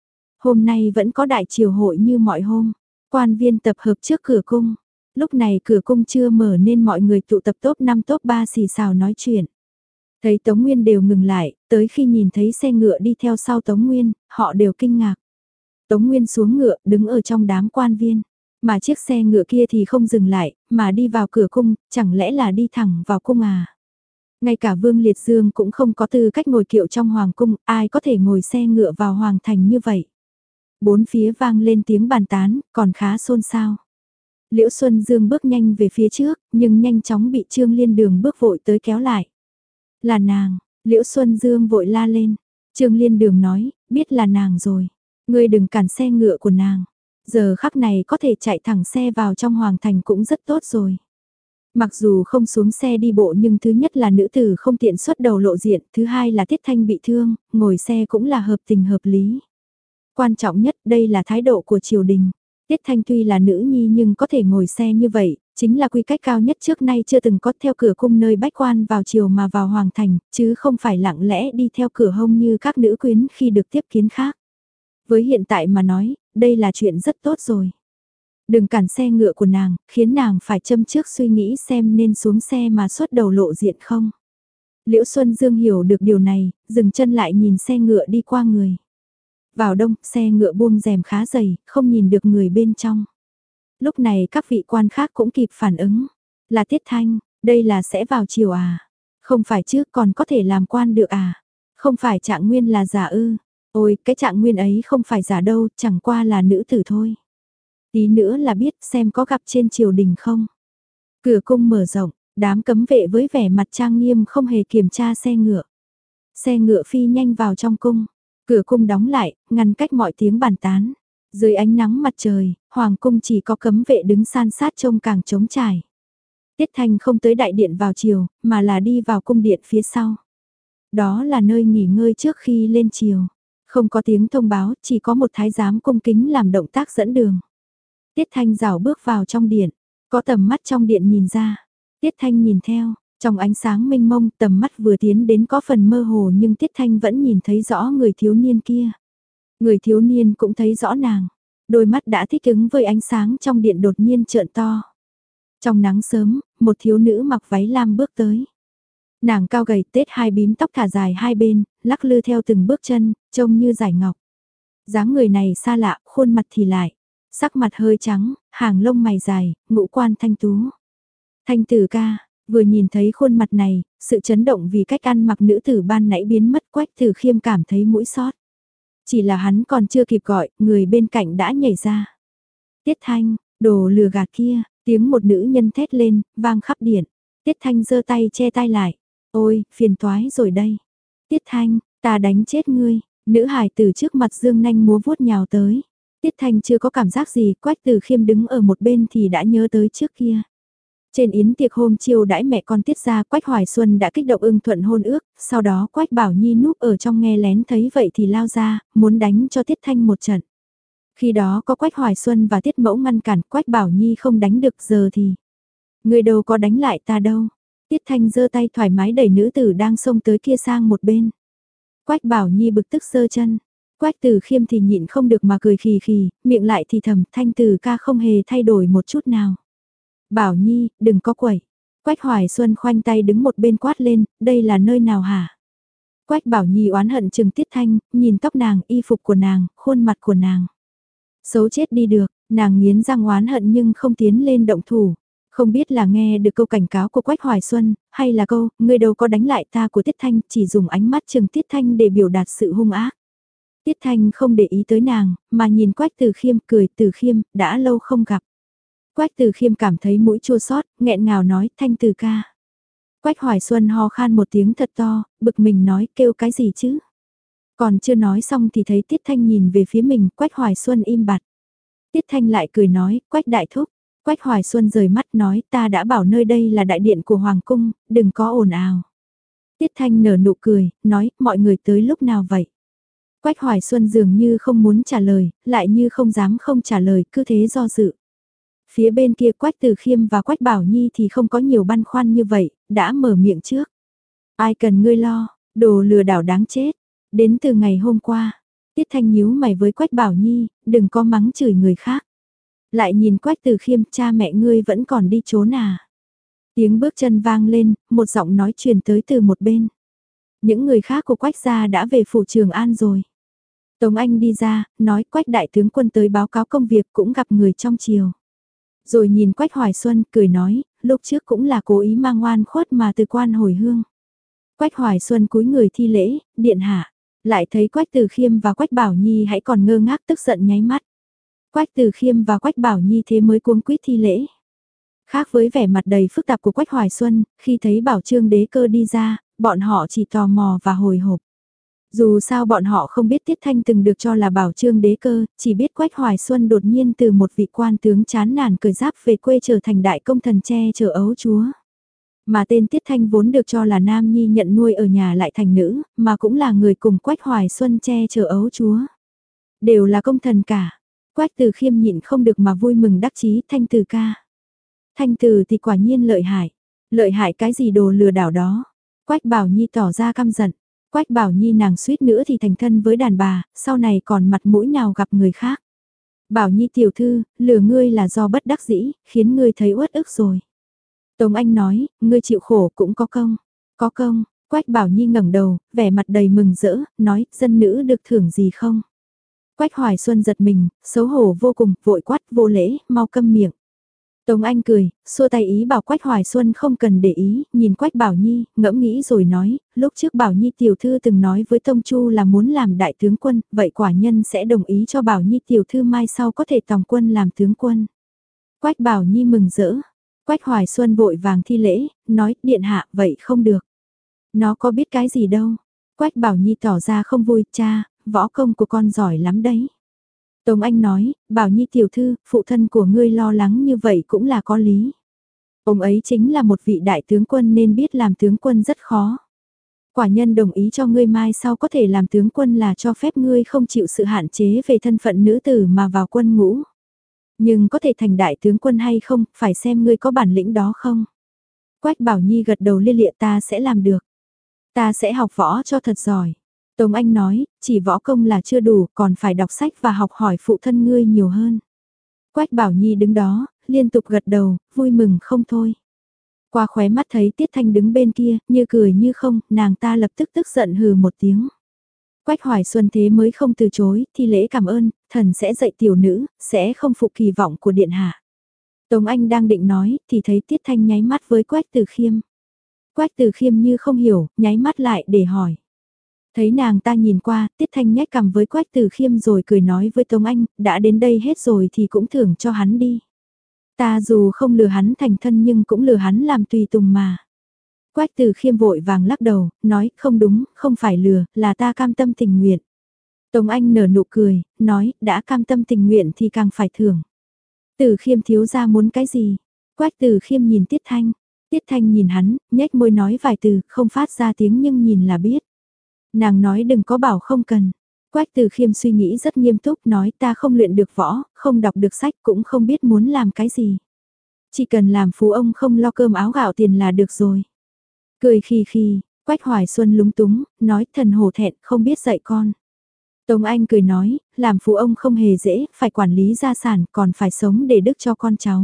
Hôm nay vẫn có đại triều hội như mọi hôm. Quan viên tập hợp trước cửa cung. Lúc này cửa cung chưa mở nên mọi người tụ tập top năm top ba xì xào nói chuyện. Thấy Tống Nguyên đều ngừng lại, tới khi nhìn thấy xe ngựa đi theo sau Tống Nguyên, họ đều kinh ngạc. Tống Nguyên xuống ngựa, đứng ở trong đám quan viên. Mà chiếc xe ngựa kia thì không dừng lại, mà đi vào cửa cung, chẳng lẽ là đi thẳng vào cung à? Ngay cả Vương Liệt Dương cũng không có tư cách ngồi kiệu trong hoàng cung, ai có thể ngồi xe ngựa vào hoàng thành như vậy? Bốn phía vang lên tiếng bàn tán, còn khá xôn xao. Liễu Xuân Dương bước nhanh về phía trước, nhưng nhanh chóng bị Trương Liên Đường bước vội tới kéo lại. Là nàng, Liễu Xuân Dương vội la lên. Trương Liên Đường nói, biết là nàng rồi. Ngươi đừng cản xe ngựa của nàng. Giờ khắc này có thể chạy thẳng xe vào trong hoàng thành cũng rất tốt rồi. Mặc dù không xuống xe đi bộ nhưng thứ nhất là nữ tử không tiện xuất đầu lộ diện, thứ hai là Tiết Thanh bị thương, ngồi xe cũng là hợp tình hợp lý. Quan trọng nhất đây là thái độ của triều đình. Tiết Thanh tuy là nữ nhi nhưng có thể ngồi xe như vậy, chính là quy cách cao nhất trước nay chưa từng có theo cửa cung nơi bách quan vào triều mà vào hoàng thành, chứ không phải lặng lẽ đi theo cửa hông như các nữ quyến khi được tiếp kiến khác. Với hiện tại mà nói, đây là chuyện rất tốt rồi. Đừng cản xe ngựa của nàng, khiến nàng phải châm trước suy nghĩ xem nên xuống xe mà xuất đầu lộ diện không. Liễu Xuân Dương hiểu được điều này, dừng chân lại nhìn xe ngựa đi qua người. Vào đông, xe ngựa buông rèm khá dày, không nhìn được người bên trong. Lúc này các vị quan khác cũng kịp phản ứng. Là Tiết Thanh, đây là sẽ vào chiều à? Không phải chứ, còn có thể làm quan được à? Không phải Trạng Nguyên là giả ư? Ôi, cái Trạng Nguyên ấy không phải giả đâu, chẳng qua là nữ tử thôi. Tí nữa là biết xem có gặp trên triều đình không. Cửa cung mở rộng, đám cấm vệ với vẻ mặt trang nghiêm không hề kiểm tra xe ngựa. Xe ngựa phi nhanh vào trong cung. Cửa cung đóng lại, ngăn cách mọi tiếng bàn tán. Dưới ánh nắng mặt trời, hoàng cung chỉ có cấm vệ đứng san sát trông càng trống trải. Tiết Thanh không tới đại điện vào chiều, mà là đi vào cung điện phía sau. Đó là nơi nghỉ ngơi trước khi lên chiều. Không có tiếng thông báo, chỉ có một thái giám cung kính làm động tác dẫn đường. Tiết Thanh rảo bước vào trong điện, có tầm mắt trong điện nhìn ra. Tiết Thanh nhìn theo, trong ánh sáng mênh mông tầm mắt vừa tiến đến có phần mơ hồ nhưng Tiết Thanh vẫn nhìn thấy rõ người thiếu niên kia. Người thiếu niên cũng thấy rõ nàng, đôi mắt đã thích ứng với ánh sáng trong điện đột nhiên trợn to. Trong nắng sớm, một thiếu nữ mặc váy lam bước tới. Nàng cao gầy tết hai bím tóc thả dài hai bên, lắc lư theo từng bước chân, trông như giải ngọc. Dáng người này xa lạ, khuôn mặt thì lại. Sắc mặt hơi trắng, hàng lông mày dài, ngũ quan thanh tú. Thanh tử ca, vừa nhìn thấy khuôn mặt này, sự chấn động vì cách ăn mặc nữ tử ban nãy biến mất. Quách Tử Khiêm cảm thấy mũi xót. Chỉ là hắn còn chưa kịp gọi, người bên cạnh đã nhảy ra. Tiết Thanh, đồ lừa gạt kia, tiếng một nữ nhân thét lên, vang khắp điện. Tiết Thanh giơ tay che tai lại. Ôi, phiền toái rồi đây. Tiết Thanh, ta đánh chết ngươi. Nữ hài từ trước mặt dương nanh múa vuốt nhào tới. Tiết Thanh chưa có cảm giác gì, Quách Tử Khiêm đứng ở một bên thì đã nhớ tới trước kia. Trên yến tiệc hôm chiều đãi mẹ con Tiết ra, Quách Hoài Xuân đã kích động ưng thuận hôn ước, sau đó Quách Bảo Nhi núp ở trong nghe lén thấy vậy thì lao ra, muốn đánh cho Tiết Thanh một trận. Khi đó có Quách Hoài Xuân và Tiết Mẫu ngăn cản, Quách Bảo Nhi không đánh được, giờ thì người đâu có đánh lại ta đâu. Tiết Thanh giơ tay thoải mái đẩy nữ tử đang xông tới kia sang một bên. Quách Bảo Nhi bực tức giơ chân. Quách Tử Khiêm thì nhịn không được mà cười khì khì, miệng lại thì thầm, Thanh tử ca không hề thay đổi một chút nào. Bảo Nhi, đừng có quẩy. Quách Hoài Xuân khoanh tay đứng một bên quát lên, đây là nơi nào hả? Quách Bảo Nhi oán hận chừng Tiết Thanh, nhìn tóc nàng, y phục của nàng, khuôn mặt của nàng. Xấu chết đi được, nàng nghiến răng oán hận nhưng không tiến lên động thủ. Không biết là nghe được câu cảnh cáo của Quách Hoài Xuân, hay là câu, ngươi đâu có đánh lại ta của Tiết Thanh, chỉ dùng ánh mắt chừng Tiết Thanh để biểu đạt sự hung ác. Tiết Thanh không để ý tới nàng, mà nhìn Quách Tử Khiêm cười, Tử Khiêm, đã lâu không gặp. Quách Tử Khiêm cảm thấy mũi chua xót, nghẹn ngào nói, Thanh tử ca. Quách Hoài Xuân ho khan một tiếng thật to, bực mình nói, kêu cái gì chứ? Còn chưa nói xong thì thấy Tiết Thanh nhìn về phía mình, Quách Hoài Xuân im bặt. Tiết Thanh lại cười nói, Quách đại thúc. Quách Hoài Xuân rời mắt nói, ta đã bảo nơi đây là đại điện của Hoàng cung, đừng có ồn ào. Tiết Thanh nở nụ cười, nói, mọi người tới lúc nào vậy? Quách Hoài Xuân dường như không muốn trả lời, lại như không dám không trả lời, cứ thế do dự. Phía bên kia Quách Tử Khiêm và Quách Bảo Nhi thì không có nhiều băn khoăn như vậy, đã mở miệng trước. Ai cần ngươi lo, đồ lừa đảo đáng chết. Đến từ ngày hôm qua, Tiết Thanh nhíu mày với Quách Bảo Nhi, đừng có mắng chửi người khác. Lại nhìn Quách Tử Khiêm, cha mẹ ngươi vẫn còn đi trốn à? Tiếng bước chân vang lên, một giọng nói truyền tới từ một bên. Những người khác của Quách gia đã về phủ Trường An rồi. Tống Anh đi ra, nói Quách đại tướng quân tới báo cáo công việc cũng gặp người trong chiều. Rồi nhìn Quách Hoài Xuân, cười nói, lúc trước cũng là cố ý mang oan khuất mà từ quan hồi hương. Quách Hoài Xuân cúi người thi lễ, điện hạ. Lại thấy Quách Tử Khiêm và Quách Bảo Nhi hãy còn ngơ ngác tức giận nháy mắt. Quách Tử Khiêm và Quách Bảo Nhi thế mới cuống quýt thi lễ. Khác với vẻ mặt đầy phức tạp của Quách Hoài Xuân, khi thấy Bảo Trương Đế Cơ đi ra, bọn họ chỉ tò mò và hồi hộp. Dù sao bọn họ không biết Tiết Thanh từng được cho là Bảo Trương Đế Cơ, chỉ biết Quách Hoài Xuân đột nhiên từ một vị quan tướng chán nản cởi giáp về quê trở thành đại công thần che chở ấu chúa. Mà tên Tiết Thanh vốn được cho là nam nhi nhận nuôi ở nhà lại thành nữ, mà cũng là người cùng Quách Hoài Xuân che chở ấu chúa. Đều là công thần cả. Quách Tử Khiêm nhịn không được mà vui mừng đắc chí, Thanh tử ca. Thanh tử thì quả nhiên lợi hại. Lợi hại cái gì đồ lừa đảo đó. Quách Bảo Nhi tỏ ra căm giận. Quách Bảo Nhi nàng suýt nữa thì thành thân với đàn bà, sau này còn mặt mũi nào gặp người khác. Bảo Nhi tiểu thư, lừa ngươi là do bất đắc dĩ, khiến ngươi thấy uất ức rồi. Tống Anh nói, ngươi chịu khổ cũng có công. Có công, Quách Bảo Nhi ngẩng đầu, vẻ mặt đầy mừng rỡ, nói, dân nữ được thưởng gì không? Quách Hoài Xuân giật mình, xấu hổ vô cùng, vội quát vô lễ, mau câm miệng. Tống Anh cười, xua tay ý bảo Quách Hoài Xuân không cần để ý, nhìn Quách Bảo Nhi, ngẫm nghĩ rồi nói, lúc trước Bảo Nhi tiểu thư từng nói với Tông Chu là muốn làm đại tướng quân, vậy quả nhân sẽ đồng ý cho Bảo Nhi tiểu thư mai sau có thể tòng quân làm tướng quân. Quách Bảo Nhi mừng rỡ, Quách Hoài Xuân vội vàng thi lễ, nói, điện hạ, vậy không được. Nó có biết cái gì đâu. Quách Bảo Nhi tỏ ra không vui, cha, võ công của con giỏi lắm đấy. Tống Anh nói, Bảo Nhi tiểu thư, phụ thân của ngươi lo lắng như vậy cũng là có lý. Ông ấy chính là một vị đại tướng quân nên biết làm tướng quân rất khó. Quả nhân đồng ý cho ngươi mai sau có thể làm tướng quân là cho phép ngươi không chịu sự hạn chế về thân phận nữ tử mà vào quân ngũ. Nhưng có thể thành đại tướng quân hay không, phải xem ngươi có bản lĩnh đó không. Quách Bảo Nhi gật đầu lia lịa ta sẽ làm được. Ta sẽ học võ cho thật giỏi. Tống Anh nói, chỉ võ công là chưa đủ, còn phải đọc sách và học hỏi phụ thân ngươi nhiều hơn. Quách Bảo Nhi đứng đó, liên tục gật đầu, vui mừng không thôi. Qua khóe mắt thấy Tiết Thanh đứng bên kia, như cười như không, nàng ta lập tức tức giận hừ một tiếng. Quách Hoài Xuân thế mới không từ chối, thi lễ cảm ơn, thần sẽ dạy tiểu nữ, sẽ không phụ kỳ vọng của điện hạ. Tống Anh đang định nói, thì thấy Tiết Thanh nháy mắt với Quách Từ Khiêm. Quách Từ Khiêm như không hiểu, nháy mắt lại để hỏi. Thấy nàng ta nhìn qua, Tiết Thanh nhếch cằm với Quách Từ Khiêm rồi cười nói với Tống Anh, đã đến đây hết rồi thì cũng thưởng cho hắn đi. Ta dù không lừa hắn thành thân nhưng cũng lừa hắn làm tùy tùng mà. Quách Từ Khiêm vội vàng lắc đầu, nói không đúng, không phải lừa, là ta cam tâm tình nguyện. Tống Anh nở nụ cười, nói, đã cam tâm tình nguyện thì càng phải thưởng. Từ Khiêm thiếu gia muốn cái gì? Quách Từ Khiêm nhìn Tiết Thanh. Tiết Thanh nhìn hắn, nhếch môi nói vài từ, không phát ra tiếng nhưng nhìn là biết. Nàng nói đừng có bảo không cần. Quách Từ Khiêm suy nghĩ rất nghiêm túc nói ta không luyện được võ, không đọc được sách cũng không biết muốn làm cái gì. Chỉ cần làm phú ông không lo cơm áo gạo tiền là được rồi. Cười khi khi, Quách Hoài Xuân lúng túng, nói thần hổ thẹn không biết dạy con. Tống Anh cười nói, làm phú ông không hề dễ, phải quản lý gia sản còn phải sống để đức cho con cháu.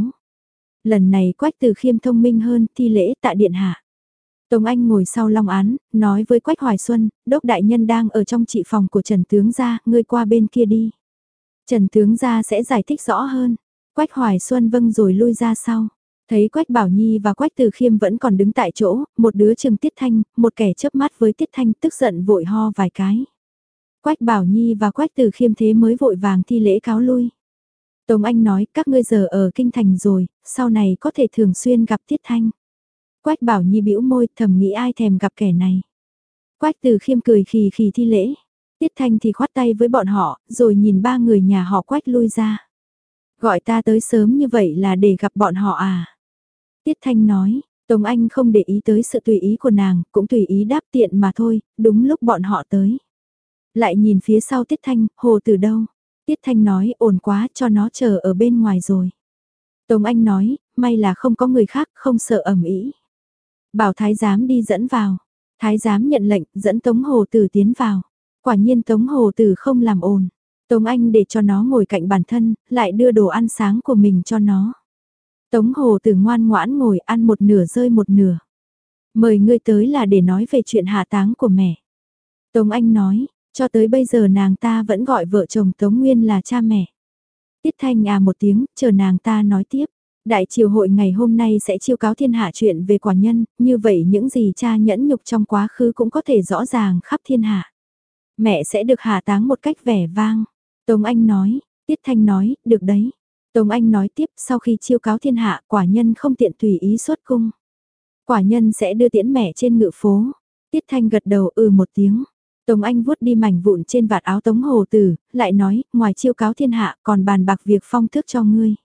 Lần này Quách Từ Khiêm thông minh hơn, thi lễ tạ điện hạ. Tống Anh ngồi sau long án, nói với Quách Hoài Xuân, đốc đại nhân đang ở trong trị phòng của Trần Tướng gia, ngươi qua bên kia đi. Trần Tướng gia sẽ giải thích rõ hơn. Quách Hoài Xuân vâng rồi lui ra sau. Thấy Quách Bảo Nhi và Quách Từ Khiêm vẫn còn đứng tại chỗ, một đứa trừng Tiết Thanh, một kẻ chớp mắt với Tiết Thanh tức giận vội ho vài cái. Quách Bảo Nhi và Quách Từ Khiêm thế mới vội vàng thi lễ cáo lui. Tống Anh nói các ngươi giờ ở Kinh Thành rồi, sau này có thể thường xuyên gặp Tiết Thanh. Quách Bảo Nhi bĩu môi thầm nghĩ ai thèm gặp kẻ này. Quách Từ Khiêm cười khì khì thi lễ. Tiết Thanh thì khoát tay với bọn họ, rồi nhìn ba người nhà họ Quách lui ra. Gọi ta tới sớm như vậy là để gặp bọn họ à? Tiết Thanh nói, Tống Anh không để ý tới sự tùy ý của nàng, cũng tùy ý đáp tiện mà thôi, đúng lúc bọn họ tới. Lại nhìn phía sau Tiết Thanh, hồ từ đâu? Tiết Thanh nói ổn quá cho nó chờ ở bên ngoài rồi. Tống Anh nói, may là không có người khác, không sợ ẩm ý. Bảo Thái Giám đi dẫn vào. Thái Giám nhận lệnh, dẫn Tống Hồ Tử tiến vào. Quả nhiên Tống Hồ Tử không làm ồn. Tống Anh để cho nó ngồi cạnh bản thân, lại đưa đồ ăn sáng của mình cho nó. Tống Hồ Tử ngoan ngoãn ngồi ăn một nửa rơi một nửa. Mời ngươi tới là để nói về chuyện hạ táng của mẹ. Tống Anh nói, cho tới bây giờ nàng ta vẫn gọi vợ chồng Tống Nguyên là cha mẹ. Tiết Thanh à một tiếng, chờ nàng ta nói tiếp. Đại triều hội ngày hôm nay sẽ chiêu cáo thiên hạ chuyện về quả nhân, như vậy những gì cha nhẫn nhục trong quá khứ cũng có thể rõ ràng khắp thiên hạ. Mẹ sẽ được hạ táng một cách vẻ vang. Tống Anh nói, Tiết Thanh nói, được đấy. Tống Anh nói tiếp, sau khi chiêu cáo thiên hạ, quả nhân không tiện tùy ý xuất cung. Quả nhân sẽ đưa tiễn mẹ trên ngự phố. Tiết Thanh gật đầu ừ một tiếng. Tống Anh vuốt đi mảnh vụn trên vạt áo Tống Hồ Tử, lại nói, ngoài chiêu cáo thiên hạ còn bàn bạc việc phong tước cho ngươi.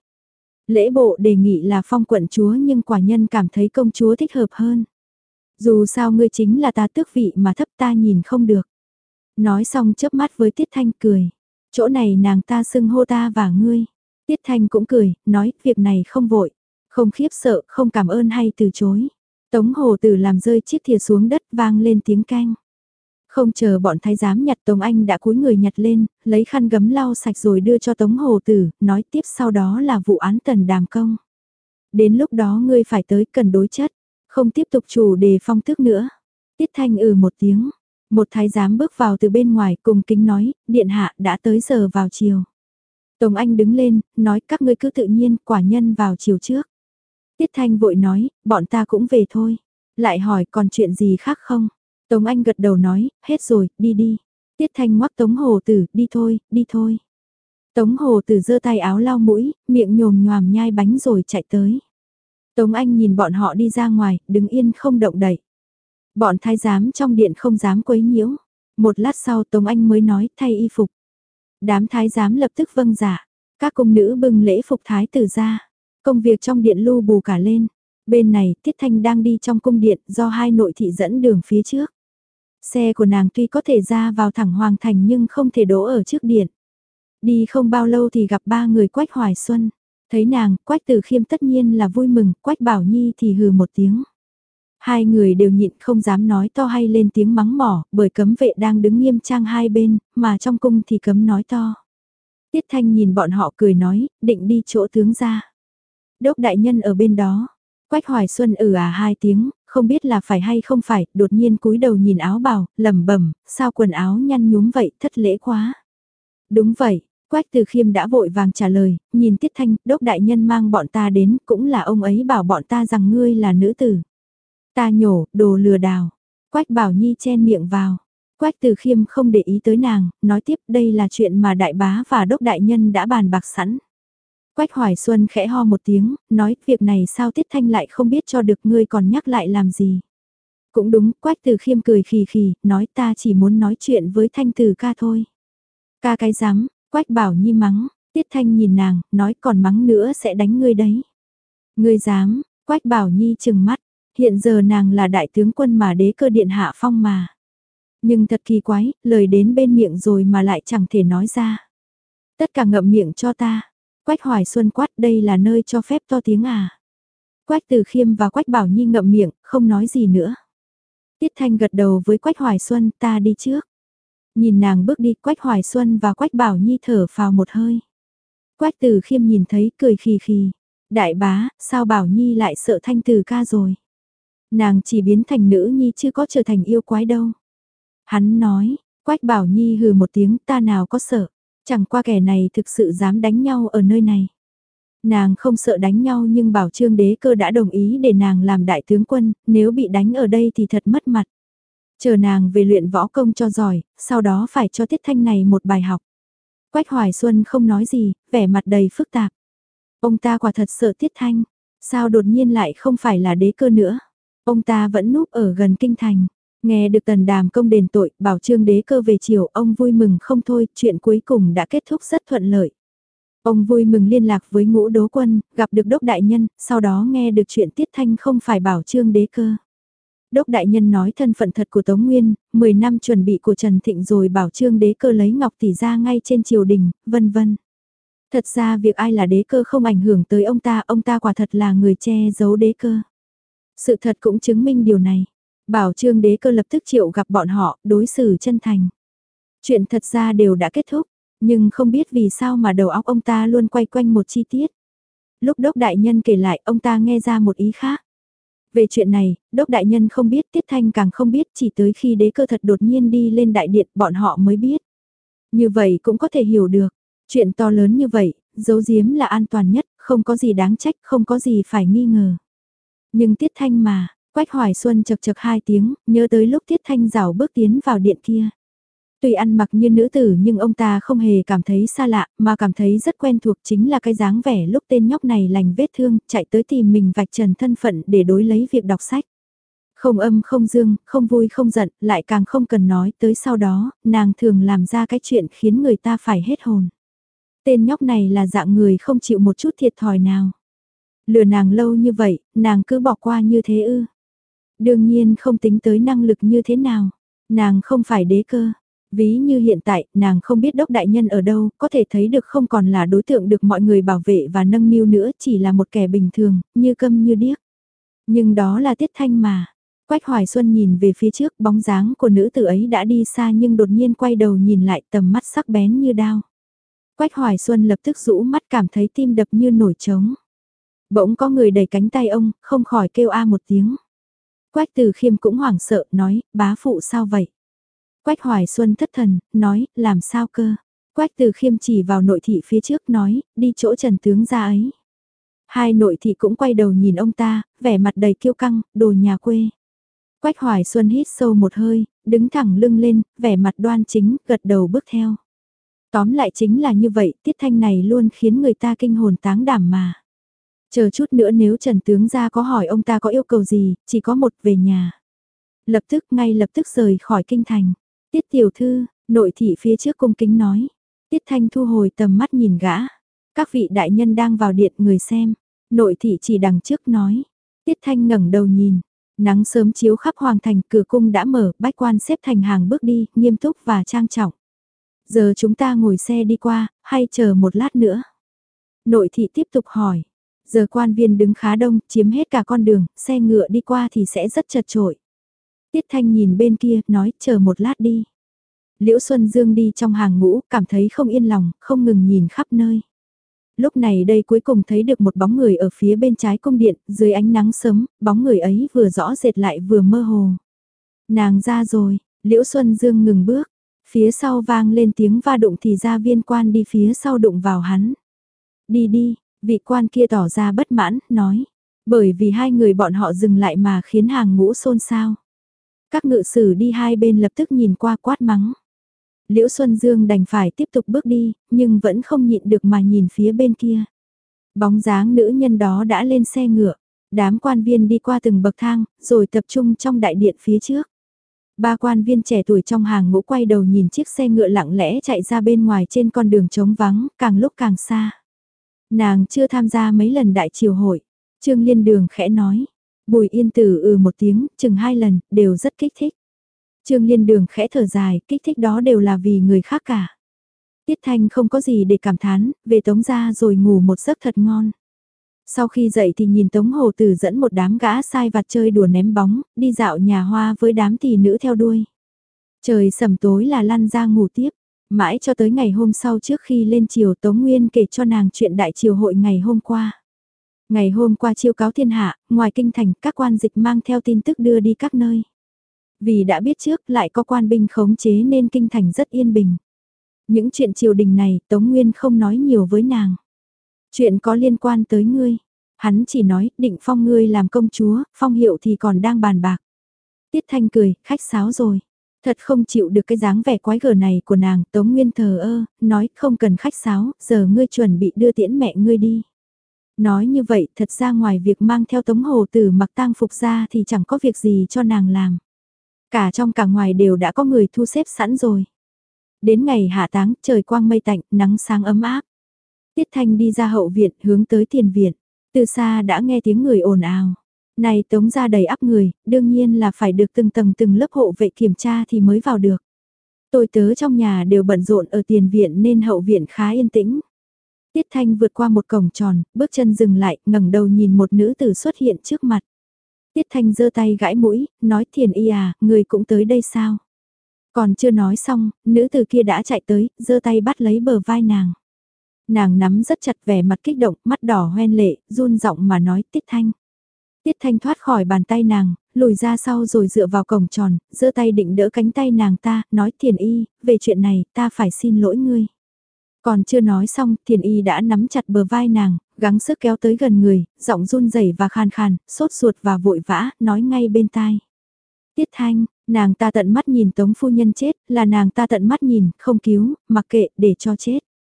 Lễ bộ đề nghị là phong quận chúa nhưng quả nhân cảm thấy công chúa thích hợp hơn. Dù sao ngươi chính là ta tước vị mà thấp ta nhìn không được. Nói xong chớp mắt với Tiết Thanh cười. Chỗ này nàng ta xưng hô ta và ngươi. Tiết Thanh cũng cười, nói việc này không vội. Không khiếp sợ, không cảm ơn hay từ chối. Tống Hồ Tử làm rơi chiếc thìa xuống đất vang lên tiếng canh. Không chờ bọn thái giám nhặt Tống Anh đã cúi người nhặt lên, lấy khăn gấm lau sạch rồi đưa cho Tống Hồ Tử, nói tiếp sau đó là vụ án Tần Đàm Công. Đến lúc đó ngươi phải tới cần đối chất, không tiếp tục chủ đề phong tước nữa. Tiết Thanh ừ một tiếng, một thái giám bước vào từ bên ngoài cùng kính nói, điện hạ đã tới giờ vào chiều. Tống Anh đứng lên, nói các ngươi cứ tự nhiên, quả nhân vào chiều trước. Tiết Thanh vội nói, bọn ta cũng về thôi. Lại hỏi còn chuyện gì khác không? Tống Anh gật đầu nói, hết rồi, đi đi. Tiết Thanh ngoắc Tống Hồ Tử, đi thôi, đi thôi. Tống Hồ Tử giơ tay áo lau mũi, miệng nhồm nhoàm nhai bánh rồi chạy tới. Tống Anh nhìn bọn họ đi ra ngoài, đứng yên không động đậy. Bọn thái giám trong điện không dám quấy nhiễu. Một lát sau Tống Anh mới nói thay y phục. Đám thái giám lập tức vâng dạ. Các cung nữ bưng lễ phục thái tử ra. Công việc trong điện lu bù cả lên. Bên này, Tiết Thanh đang đi trong cung điện do hai nội thị dẫn đường phía trước. Xe của nàng tuy có thể ra vào thẳng hoàng thành nhưng không thể đỗ ở trước điện. Đi không bao lâu thì gặp ba người Quách Hoài Xuân. Thấy nàng, Quách Từ Khiêm tất nhiên là vui mừng, Quách Bảo Nhi thì hừ một tiếng. Hai người đều nhịn không dám nói to hay lên tiếng mắng mỏ, bởi cấm vệ đang đứng nghiêm trang hai bên, mà trong cung thì cấm nói to. Tiết Thanh nhìn bọn họ cười nói, định đi chỗ tướng ra. Đốc đại nhân ở bên đó. Quách Hoài Xuân ừ à hai tiếng, không biết là phải hay không phải, đột nhiên cúi đầu nhìn áo bào, lẩm bẩm, sao quần áo nhăn nhúm vậy, thất lễ quá. Đúng vậy, Quách Từ Khiêm đã vội vàng trả lời, nhìn Tiết Thanh, đốc đại nhân mang bọn ta đến, cũng là ông ấy bảo bọn ta rằng ngươi là nữ tử. Ta nhổ, đồ lừa đảo. Quách Bảo Nhi chen miệng vào. Quách Từ Khiêm không để ý tới nàng, nói tiếp đây là chuyện mà đại bá và đốc đại nhân đã bàn bạc sẵn. Quách Hoài Xuân khẽ ho một tiếng, nói việc này sao Tiết Thanh lại không biết cho được ngươi còn nhắc lại làm gì. Cũng đúng, Quách Từ Khiêm cười khì khì, nói ta chỉ muốn nói chuyện với Thanh Từ ca thôi. Ca cái dám, Quách Bảo Nhi mắng, Tiết Thanh nhìn nàng, nói còn mắng nữa sẽ đánh ngươi đấy. Ngươi dám, Quách Bảo Nhi chừng mắt, hiện giờ nàng là đại tướng quân mà đế cơ điện hạ phong mà. Nhưng thật kỳ quái, lời đến bên miệng rồi mà lại chẳng thể nói ra. Tất cả ngậm miệng cho ta. Quách Hoài Xuân quát đây là nơi cho phép to tiếng à. Quách Từ Khiêm và Quách Bảo Nhi ngậm miệng, không nói gì nữa. Tiết Thanh gật đầu với Quách Hoài Xuân, ta đi trước. Nhìn nàng bước đi, Quách Hoài Xuân và Quách Bảo Nhi thở phào một hơi. Quách Từ Khiêm nhìn thấy cười khì khì. Đại bá, sao Bảo Nhi lại sợ Thanh Từ ca rồi? Nàng chỉ biến thành nữ nhi chứ có trở thành yêu quái đâu. Hắn nói, Quách Bảo Nhi hừ một tiếng ta nào có sợ. Chẳng qua kẻ này thực sự dám đánh nhau ở nơi này. Nàng không sợ đánh nhau nhưng bảo Trương Đế Cơ đã đồng ý để nàng làm đại tướng quân, nếu bị đánh ở đây thì thật mất mặt. Chờ nàng về luyện võ công cho giỏi, sau đó phải cho Tiết Thanh này một bài học. Quách Hoài Xuân không nói gì, vẻ mặt đầy phức tạp. Ông ta quả thật sợ Tiết Thanh, sao đột nhiên lại không phải là Đế Cơ nữa. Ông ta vẫn núp ở gần kinh thành. Nghe được Tần Đàm công đền tội, bảo Trương Đế Cơ về chiều, ông vui mừng không thôi, chuyện cuối cùng đã kết thúc rất thuận lợi. Ông vui mừng liên lạc với Ngũ Đố Quân, gặp được Đốc Đại Nhân, sau đó nghe được chuyện Tiết Thanh không phải bảo Trương Đế Cơ. Đốc Đại Nhân nói thân phận thật của Tống Nguyên, mười năm chuẩn bị của Trần Thịnh rồi bảo Trương Đế Cơ lấy Ngọc Tỷ ra ngay trên triều đình, vân vân. Thật ra việc ai là Đế Cơ không ảnh hưởng tới ông ta, ông ta quả thật là người che giấu Đế Cơ. Sự thật cũng chứng minh điều này. Bảo Trương Đế Cơ lập tức triệu gặp bọn họ, đối xử chân thành. Chuyện thật ra đều đã kết thúc, nhưng không biết vì sao mà đầu óc ông ta luôn quay quanh một chi tiết. Lúc Đốc Đại Nhân kể lại, ông ta nghe ra một ý khác. Về chuyện này, Đốc Đại Nhân không biết, Tiết Thanh càng không biết, chỉ tới khi Đế Cơ thật đột nhiên đi lên đại điện, bọn họ mới biết. Như vậy cũng có thể hiểu được, chuyện to lớn như vậy, giấu giếm là an toàn nhất, không có gì đáng trách, không có gì phải nghi ngờ. Nhưng Tiết Thanh mà, Quách Hoài Xuân chật chật hai tiếng, nhớ tới lúc Tiết Thanh rảo bước tiến vào điện kia. Tuy ăn mặc như nữ tử nhưng ông ta không hề cảm thấy xa lạ, mà cảm thấy rất quen thuộc chính là cái dáng vẻ lúc tên nhóc này lành vết thương, chạy tới tìm mình vạch trần thân phận để đối lấy việc đọc sách. Không âm không dương, không vui không giận, lại càng không cần nói tới sau đó, nàng thường làm ra cái chuyện khiến người ta phải hết hồn. Tên nhóc này là dạng người không chịu một chút thiệt thòi nào. Lừa nàng lâu như vậy, nàng cứ bỏ qua như thế ư. Đương nhiên không tính tới năng lực như thế nào. Nàng không phải Đế Cơ. Ví như hiện tại, nàng không biết Đốc Đại Nhân ở đâu, có thể thấy được không còn là đối tượng được mọi người bảo vệ và nâng niu nữa, chỉ là một kẻ bình thường, như câm như điếc. Nhưng đó là Tiết Thanh mà. Quách Hoài Xuân nhìn về phía trước, bóng dáng của nữ tử ấy đã đi xa nhưng đột nhiên quay đầu nhìn lại, tầm mắt sắc bén như đao. Quách Hoài Xuân lập tức rũ mắt, cảm thấy tim đập như nổi trống. Bỗng có người đẩy cánh tay ông, không khỏi kêu a một tiếng. Quách Từ Khiêm cũng hoảng sợ, nói, bá phụ sao vậy? Quách Hoài Xuân thất thần, nói, làm sao cơ? Quách Từ Khiêm chỉ vào nội thị phía trước nói, đi chỗ Trần tướng ra ấy. Hai nội thị cũng quay đầu nhìn ông ta, vẻ mặt đầy kiêu căng, đồ nhà quê. Quách Hoài Xuân hít sâu một hơi, đứng thẳng lưng lên, vẻ mặt đoan chính, gật đầu bước theo. Tóm lại chính là như vậy, Tiết Thanh này luôn khiến người ta kinh hồn táng đảm mà. Chờ chút nữa nếu Trần tướng gia có hỏi ông ta có yêu cầu gì, chỉ có một về nhà. Lập tức ngay lập tức rời khỏi kinh thành. Tiết tiểu thư, nội thị phía trước cung kính nói. Tiết Thanh thu hồi tầm mắt nhìn gã. Các vị đại nhân đang vào điện người xem. Nội thị chỉ đằng trước nói. Tiết Thanh ngẩng đầu nhìn, nắng sớm chiếu khắp hoàng thành, cửa cung đã mở, bách quan xếp thành hàng bước đi, nghiêm túc và trang trọng. Giờ chúng ta ngồi xe đi qua, hay chờ một lát nữa? Nội thị tiếp tục hỏi. Giờ quan viên đứng khá đông, chiếm hết cả con đường, xe ngựa đi qua thì sẽ rất chật chội. Tiết Thanh nhìn bên kia, nói chờ một lát đi. Liễu Xuân Dương đi trong hàng ngũ, cảm thấy không yên lòng, không ngừng nhìn khắp nơi. Lúc này đây cuối cùng thấy được một bóng người ở phía bên trái cung điện, dưới ánh nắng sớm, bóng người ấy vừa rõ rệt lại vừa mơ hồ. Nàng ra rồi, Liễu Xuân Dương ngừng bước, phía sau vang lên tiếng va đụng thì ra viên quan đi phía sau đụng vào hắn. Đi đi, vị quan kia tỏ ra bất mãn, nói, bởi vì hai người bọn họ dừng lại mà khiến hàng ngũ xôn xao. Các ngự sử đi hai bên lập tức nhìn qua quát mắng. Liễu Xuân Dương đành phải tiếp tục bước đi, nhưng vẫn không nhịn được mà nhìn phía bên kia. Bóng dáng nữ nhân đó đã lên xe ngựa, đám quan viên đi qua từng bậc thang, rồi tập trung trong đại điện phía trước. Ba quan viên trẻ tuổi trong hàng ngũ quay đầu nhìn chiếc xe ngựa lặng lẽ chạy ra bên ngoài trên con đường trống vắng, càng lúc càng xa. Nàng chưa tham gia mấy lần đại triều hội, Trương Liên Đường khẽ nói. Bùi Yên Tử ừ một tiếng, chừng hai lần, đều rất kích thích. Trương Liên Đường khẽ thở dài, kích thích đó đều là vì người khác cả. Tiết Thanh không có gì để cảm thán, về Tống gia rồi ngủ một giấc thật ngon. Sau khi dậy thì nhìn Tống Hồ Tử dẫn một đám gã sai vặt chơi đùa ném bóng, đi dạo nhà hoa với đám tỷ nữ theo đuôi. Trời sầm tối là lăn ra ngủ tiếp, mãi cho tới ngày hôm sau trước khi lên triều Tống Nguyên kể cho nàng chuyện đại triều hội ngày hôm qua. Ngày hôm qua chiêu cáo thiên hạ, ngoài kinh thành các quan dịch mang theo tin tức đưa đi các nơi. Vì đã biết trước lại có quan binh khống chế nên kinh thành rất yên bình. Những chuyện triều đình này Tống Nguyên không nói nhiều với nàng. Chuyện có liên quan tới ngươi. Hắn chỉ nói định phong ngươi làm công chúa, phong hiệu thì còn đang bàn bạc. Tiết Thanh cười, khách sáo rồi. Thật không chịu được cái dáng vẻ quái gở này của nàng, Tống Nguyên thờ ơ, nói không cần khách sáo, giờ ngươi chuẩn bị đưa tiễn mẹ ngươi đi. Nói như vậy thật ra ngoài việc mang theo Tống Hồ Tử mặc tang phục ra thì chẳng có việc gì cho nàng làm. Cả trong cả ngoài đều đã có người thu xếp sẵn rồi. Đến ngày hạ táng, trời quang mây tạnh, nắng sáng ấm áp. Tiết Thanh đi ra hậu viện, hướng tới tiền viện. Từ xa đã nghe tiếng người ồn ào. Này Tống ra đầy ắp người, đương nhiên là phải được từng tầng từng lớp hộ vệ kiểm tra thì mới vào được. Tôi tớ trong nhà đều bận rộn ở tiền viện nên hậu viện khá yên tĩnh. Tiết Thanh vượt qua một cổng tròn, bước chân dừng lại, ngẩng đầu nhìn một nữ tử xuất hiện trước mặt. Tiết Thanh giơ tay gãi mũi, nói Thiền Y à, người cũng tới đây sao? Còn chưa nói xong, nữ tử kia đã chạy tới, giơ tay bắt lấy bờ vai nàng. Nàng nắm rất chặt, vẻ mặt kích động, mắt đỏ hoen lệ, run giọng mà nói Tiết Thanh. Tiết Thanh thoát khỏi bàn tay nàng, lùi ra sau rồi dựa vào cổng tròn, giơ tay định đỡ cánh tay nàng ta, nói Thiền Y, về chuyện này ta phải xin lỗi ngươi. Còn chưa nói xong, Thiền Y đã nắm chặt bờ vai nàng, gắng sức kéo tới gần người, giọng run rẩy và khàn khàn, sốt ruột và vội vã, nói ngay bên tai. Tiết Thanh, nàng ta tận mắt nhìn Tống phu nhân chết, là nàng ta tận mắt nhìn, không cứu, mặc kệ, để cho chết.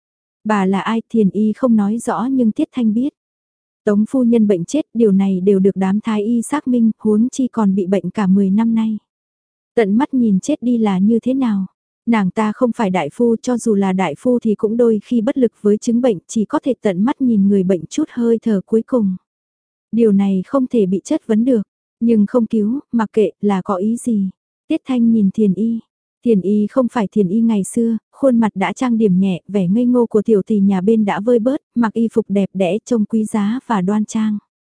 Bà là ai, Thiền Y không nói rõ nhưng Tiết Thanh biết. Tống phu nhân bệnh chết, điều này đều được đám thái y xác minh, huống chi còn bị bệnh cả mười năm nay. Tận mắt nhìn chết đi là như thế nào? Nàng ta không phải đại phu, cho dù là đại phu thì cũng đôi khi bất lực với chứng bệnh, chỉ có thể tận mắt nhìn người bệnh chút hơi thở cuối cùng. Điều này không thể bị chất vấn được, nhưng không cứu, mặc kệ là có ý gì. Tiết Thanh nhìn Thiền Y. Thiền Y không phải Thiền Y ngày xưa, khuôn mặt đã trang điểm nhẹ, vẻ ngây ngô của tiểu tỷ nhà bên đã vơi bớt, mặc y phục đẹp đẽ trông quý giá và đoan trang.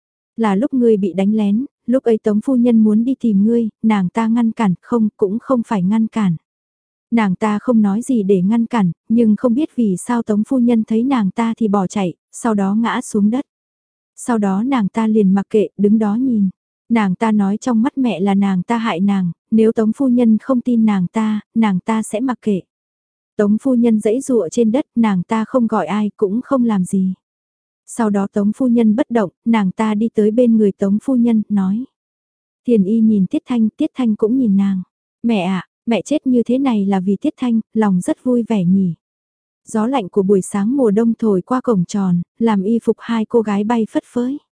Là lúc ngươi bị đánh lén, lúc ấy Tống phu nhân muốn đi tìm ngươi, nàng ta ngăn cản, không, cũng không phải ngăn cản. Nàng ta không nói gì để ngăn cản, nhưng không biết vì sao Tống phu nhân thấy nàng ta thì bỏ chạy, sau đó ngã xuống đất. Sau đó nàng ta liền mặc kệ, đứng đó nhìn. Nàng ta nói trong mắt mẹ là nàng ta hại nàng, nếu Tống phu nhân không tin nàng ta, nàng ta sẽ mặc kệ. Tống phu nhân giãy giụa trên đất, nàng ta không gọi ai cũng không làm gì. Sau đó Tống phu nhân bất động, nàng ta đi tới bên người Tống phu nhân, nói. Thiền Y nhìn Tiết Thanh, Tiết Thanh cũng nhìn nàng. Mẹ ạ, mẹ chết như thế này là vì Tiết Thanh, lòng rất vui vẻ nhỉ. Gió lạnh của buổi sáng mùa đông thổi qua cổng tròn, làm y phục hai cô gái bay phất phới.